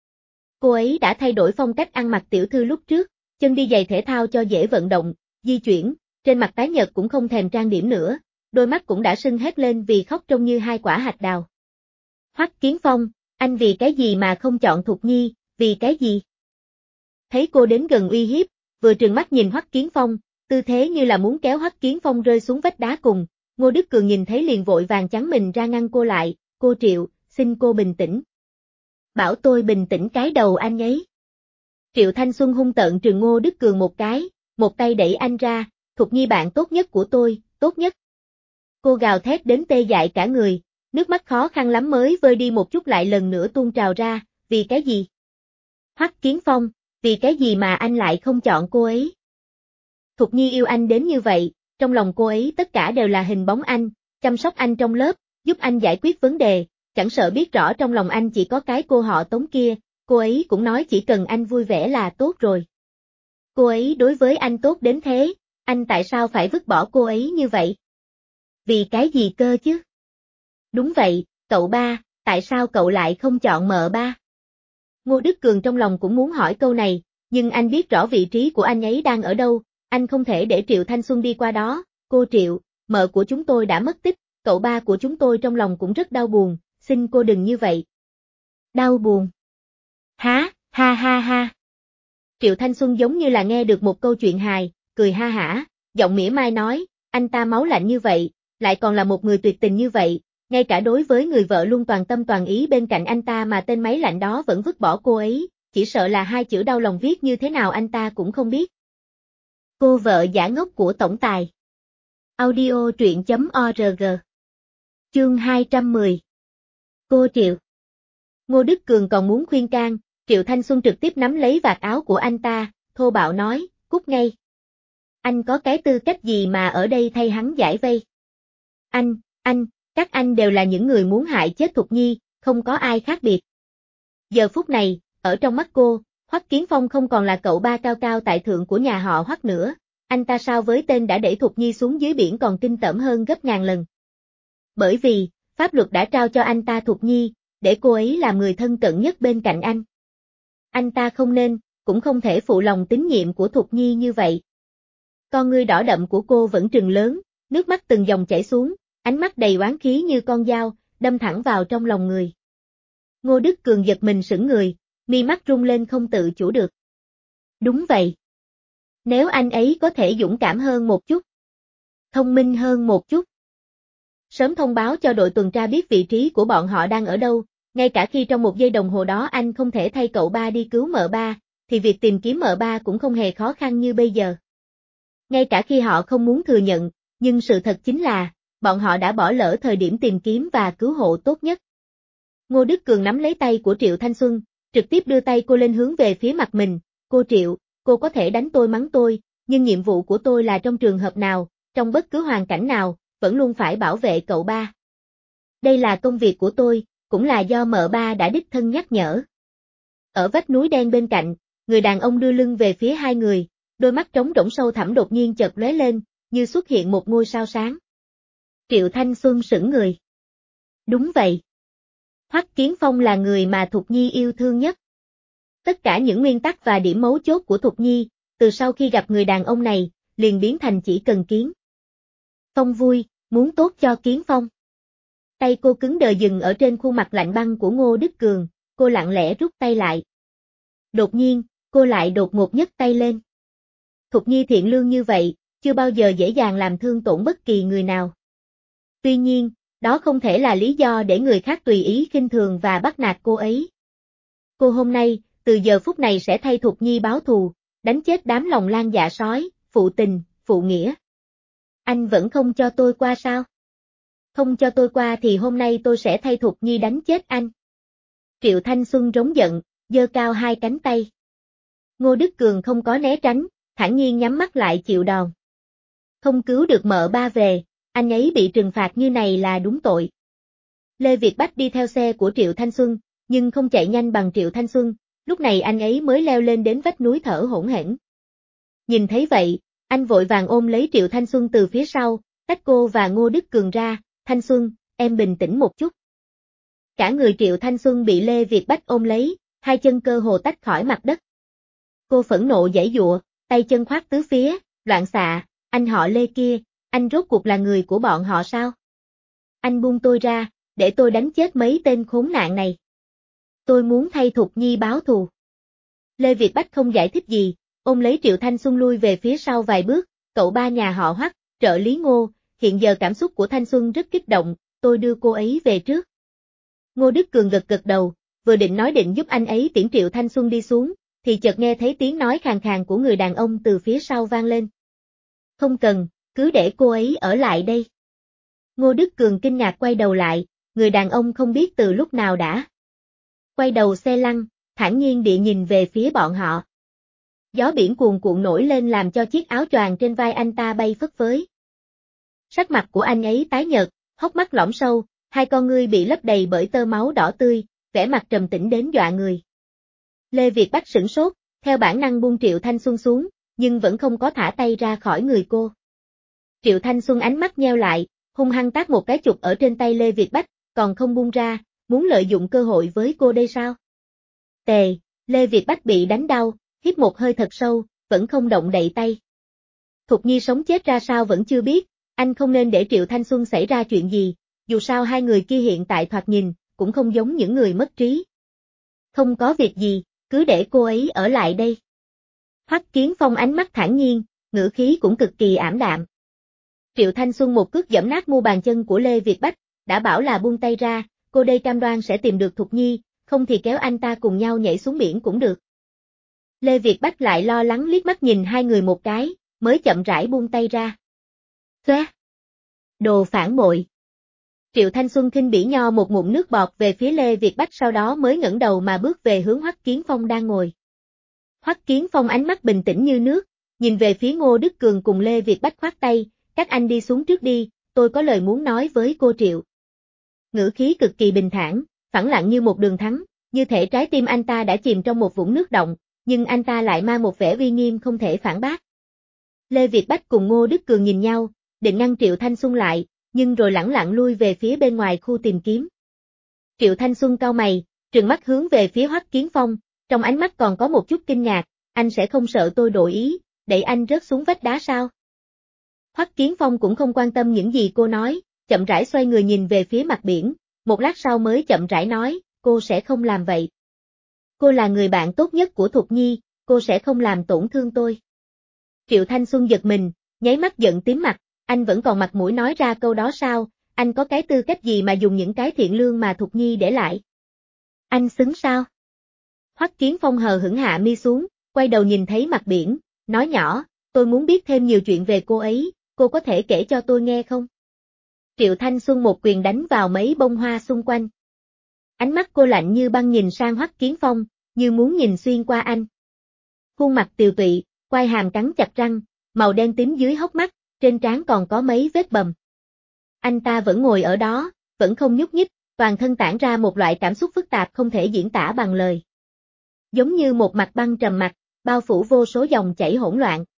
Cô ấy đã thay đổi phong cách ăn mặc tiểu thư lúc trước, chân đi giày thể thao cho dễ vận động, di chuyển, trên mặt tái nhợt cũng không thèm trang điểm nữa, đôi mắt cũng đã sưng hết lên vì khóc trông như 2 quả hạch đào. Hoắc Kiến Phong, anh vì cái gì mà không chọn Thục Nhi, vì cái gì? Thấy cô đến gần uy hiếp, vừa trừng mắt nhìn Hoắc Kiến Phong, tư thế như là muốn kéo Hoắc Kiến Phong rơi xuống vách đá cùng, Ngô Đức Cường nhìn thấy liền vội vàng chắn mình ra ngăn cô lại, cô Triệu, xin cô bình tĩnh. Bảo tôi bình tĩnh cái đầu anh ấy. Triệu Thanh Xuân hung tợn trừng Ngô Đức Cường một cái, một tay đẩy anh ra, Thục Nhi bạn tốt nhất của tôi, tốt nhất. Cô gào thét đến tê dại cả người, nước mắt khó khăn lắm mới vơi đi một chút lại lần nữa tuôn trào ra, vì cái gì? Hoắc Kiến Phong, vì cái gì mà anh lại không chọn cô ấy? Thục Nhi yêu anh đến như vậy, trong lòng cô ấy tất cả đều là hình bóng anh, chăm sóc anh trong lớp, giúp anh giải quyết vấn đề, chẳng sợ biết rõ trong lòng anh chỉ có cái cô họ Tống kia, cô ấy cũng nói chỉ cần anh vui vẻ là tốt rồi. Cô ấy đối với anh tốt đến thế, anh tại sao phải vứt bỏ cô ấy như vậy? Vì cái gì cơ chứ? Đúng vậy, cậu ba, tại sao cậu lại không chọn mợ ba? Ngô Đức Cường trong lòng cũng muốn hỏi câu này, nhưng anh biết rõ vị trí của anh ấy đang ở đâu, anh không thể để Triệu Thanh Xuân đi qua đó. Cô Triệu, mợ của chúng tôi đã mất tích, cậu ba của chúng tôi trong lòng cũng rất đau buồn, xin cô đừng như vậy. Đau buồn? Há, ha ha ha. Triệu Thanh Xuân giống như là nghe được một câu chuyện hài, cười ha hả, giọng mỉa mai nói, anh ta máu lạnh như vậy, lại còn là một người tuyệt tình như vậy, ngay cả đối với người vợ luôn toàn tâm toàn ý bên cạnh anh ta mà tên máy lạnh đó vẫn vứt bỏ cô ấy, chỉ sợ là hai chữ đau lòng viết như thế nào anh ta cũng không biết. Cô vợ giả ngốc của tổng tài. Audio truyện.org. Chương 210. Cô Triệu. Ngô Đức Cường còn muốn khuyên can, Triệu Thanh Xuân trực tiếp nắm lấy vạt áo của anh ta, thô bạo nói, cút ngay. Anh có cái tư cách gì mà ở đây thay hắn giải vây? Các anh đều là những người muốn hại chết Thục Nhi, không có ai khác biệt. Giờ phút này, ở trong mắt cô, Hoắc Kiến Phong không còn là cậu ba cao cao tại thượng của nhà họ Hoắc nữa, anh ta so với tên đã đẩy Thục Nhi xuống dưới biển còn kinh tởm hơn gấp ngàn lần. Bởi vì, pháp luật đã trao cho anh ta Thục Nhi, để cô ấy làm người thân cận nhất bên cạnh anh. Anh ta không nên, cũng không thể phụ lòng tín nhiệm của Thục Nhi như vậy. Con ngươi đỏ đậm của cô vẫn trừng lớn, nước mắt từng dòng chảy xuống, ánh mắt đầy oán khí như con dao, đâm thẳng vào trong lòng người. Ngô Đức Cường giật mình sững người, mi mắt rung lên không tự chủ được. Đúng vậy. Nếu anh ấy có thể dũng cảm hơn một chút, thông minh hơn một chút, sớm thông báo cho đội tuần tra biết vị trí của bọn họ đang ở đâu, ngay cả khi trong một giây đồng hồ đó anh không thể thay cậu ba đi cứu mợ ba, thì việc tìm kiếm mợ ba cũng không hề khó khăn như bây giờ. Ngay cả khi họ không muốn thừa nhận, nhưng sự thật chính là, bọn họ đã bỏ lỡ thời điểm tìm kiếm và cứu hộ tốt nhất. Ngô Đức Cường nắm lấy tay của Triệu Thanh Xuân, trực tiếp đưa tay cô lên hướng về phía mặt mình, cô Triệu, cô có thể đánh tôi mắng tôi, nhưng nhiệm vụ của tôi là trong trường hợp nào, trong bất cứ hoàn cảnh nào, vẫn luôn phải bảo vệ cậu ba. Đây là công việc của tôi, cũng là do mợ ba đã đích thân nhắc nhở. Ở vách núi đen bên cạnh, người đàn ông đưa lưng về phía hai người, đôi mắt trống rỗng sâu thẳm đột nhiên chợt lóe lên, như xuất hiện một ngôi sao sáng. Triệu Thanh Xuân sững người. Đúng vậy. Hoắc Kiến Phong là người mà Thục Nhi yêu thương nhất. Tất cả những nguyên tắc và điểm mấu chốt của Thục Nhi, từ sau khi gặp người đàn ông này, liền biến thành chỉ cần Kiến Phong vui, muốn tốt cho Kiến Phong. Tay cô cứng đờ dừng ở trên khuôn mặt lạnh băng của Ngô Đức Cường, cô lặng lẽ rút tay lại. Đột nhiên, cô lại đột ngột nhấc tay lên. Thục Nhi thiện lương như vậy, chưa bao giờ dễ dàng làm thương tổn bất kỳ người nào. Tuy nhiên, đó không thể là lý do để người khác tùy ý khinh thường và bắt nạt cô ấy. Cô hôm nay, từ giờ phút này sẽ thay Thục Nhi báo thù, đánh chết đám lòng lan dạ sói, phụ tình, phụ nghĩa. Anh vẫn không cho tôi qua sao? Không cho tôi qua thì hôm nay tôi sẽ thay Thục Nhi đánh chết anh. Triệu Thanh Xuân rống giận, giơ cao hai cánh tay. Ngô Đức Cường không có né tránh, thản nhiên nhắm mắt lại chịu đòn. Không cứu được mợ ba về, anh ấy bị trừng phạt như này là đúng tội. Lê Việt Bách đi theo xe của Triệu Thanh Xuân, nhưng không chạy nhanh bằng Triệu Thanh Xuân, lúc này anh ấy mới leo lên đến vách núi thở hổn hển. Nhìn thấy vậy, anh vội vàng ôm lấy Triệu Thanh Xuân từ phía sau, tách cô và Ngô Đức Cường ra, Thanh Xuân, em bình tĩnh một chút. Cả người Triệu Thanh Xuân bị Lê Việt Bách ôm lấy, hai chân cơ hồ tách khỏi mặt đất. Cô phẫn nộ giãy giụa, tay chân khoác tứ phía, loạn xạ, anh họ Lê kia, anh rốt cuộc là người của bọn họ sao? Anh buông tôi ra, để tôi đánh chết mấy tên khốn nạn này. Tôi muốn thay Thục Nhi báo thù. Lê Việt Bách không giải thích gì, ôm lấy Triệu Thanh Xuân lui về phía sau vài bước, cậu ba nhà họ Hoắc, trợ lý Ngô, hiện giờ cảm xúc của Thanh Xuân rất kích động, tôi đưa cô ấy về trước. Ngô Đức Cường gật gật đầu, vừa định nói định giúp anh ấy tiễn Triệu Thanh Xuân đi xuống, thì chợt nghe thấy tiếng nói khàn khàn của người đàn ông từ phía sau vang lên. Không cần, cứ để cô ấy ở lại đây. Ngô Đức Cường kinh ngạc quay đầu lại, người đàn ông không biết từ lúc nào đã quay đầu xe lăn, thản nhiên địa nhìn về phía bọn họ. Gió biển cuồn cuộn nổi lên làm cho chiếc áo choàng trên vai anh ta bay phất phới. Sắc mặt của anh ấy tái nhợt, hốc mắt lõm sâu, hai con ngươi bị lấp đầy bởi tơ máu đỏ tươi, vẻ mặt trầm tĩnh đến dọa người. Lê Việt Bách sửng sốt, theo bản năng buông Triệu Thanh Xuân xuống, nhưng vẫn không có thả tay ra khỏi người cô. Triệu Thanh Xuân ánh mắt nheo lại, hung hăng tát một cái chụp ở trên tay Lê Việt Bách, còn không buông ra, muốn lợi dụng cơ hội với cô đây sao? Tề, Lê Việt Bách bị đánh đau, hít một hơi thật sâu, vẫn không động đậy tay. Thục Nhi sống chết ra sao vẫn chưa biết, anh không nên để Triệu Thanh Xuân xảy ra chuyện gì, dù sao hai người kia hiện tại thoạt nhìn, cũng không giống những người mất trí. Không có việc gì, cứ để cô ấy ở lại đây. Hoắc Kiến Phong ánh mắt thản nhiên, ngữ khí cũng cực kỳ ảm đạm. Triệu Thanh Xuân một cước giẫm nát mu bàn chân của Lê Việt Bách, đã bảo là buông tay ra, cô đây cam đoan sẽ tìm được Thục Nhi, không thì kéo anh ta cùng nhau nhảy xuống biển cũng được. Lê Việt Bách lại lo lắng liếc mắt nhìn hai người một cái, mới chậm rãi buông tay ra. Xoe! Đồ phản bội! Triệu Thanh Xuân khinh bỉ nho một ngụm nước bọt về phía Lê Việt Bách, sau đó mới ngẩng đầu mà bước về hướng Hoắc Kiến Phong đang ngồi. Hoắc Kiến Phong ánh mắt bình tĩnh như nước, nhìn về phía Ngô Đức Cường cùng Lê Việt Bách khoát tay, các anh đi xuống trước đi, tôi có lời muốn nói với cô Triệu. Ngữ khí cực kỳ bình thản, phẳng lặng như một đường thắng, như thể trái tim anh ta đã chìm trong một vũng nước động, nhưng anh ta lại mang một vẻ uy nghiêm không thể phản bác. Lê Việt Bách cùng Ngô Đức Cường nhìn nhau, định ngăn Triệu Thanh Xuân lại, nhưng rồi lẳng lặng lui về phía bên ngoài khu tìm kiếm. Triệu Thanh Xuân cau mày, trừng mắt hướng về phía Hoắc Kiến Phong, trong ánh mắt còn có một chút kinh ngạc, anh sẽ không sợ tôi đổi ý, đẩy anh rớt xuống vách đá sao? Hoắc Kiến Phong cũng không quan tâm những gì cô nói, chậm rãi xoay người nhìn về phía mặt biển, một lát sau mới chậm rãi nói, cô sẽ không làm vậy. Cô là người bạn tốt nhất của Thục Nhi, cô sẽ không làm tổn thương tôi. Triệu Thanh Xuân giật mình, nháy mắt giận tím mặt, anh vẫn còn mặt mũi nói ra câu đó sao, anh có cái tư cách gì mà dùng những cái thiện lương mà Thục Nhi để lại? Anh xứng sao? Hoắc Kiến Phong hờ hững hạ mi xuống, quay đầu nhìn thấy mặt biển, nói nhỏ, tôi muốn biết thêm nhiều chuyện về cô ấy, cô có thể kể cho tôi nghe không? Triệu Thanh Xuân một quyền đánh vào mấy bông hoa xung quanh. Ánh mắt cô lạnh như băng nhìn sang Hoắc Kiến Phong, như muốn nhìn xuyên qua anh. Khuôn mặt tiều tụy, quai hàm cắn chặt răng, màu đen tím dưới hốc mắt, trên trán còn có mấy vết bầm. Anh ta vẫn ngồi ở đó, vẫn không nhúc nhích, toàn thân tản ra một loại cảm xúc phức tạp không thể diễn tả bằng lời. Giống như một mặt băng trầm mặc, bao phủ vô số dòng chảy hỗn loạn.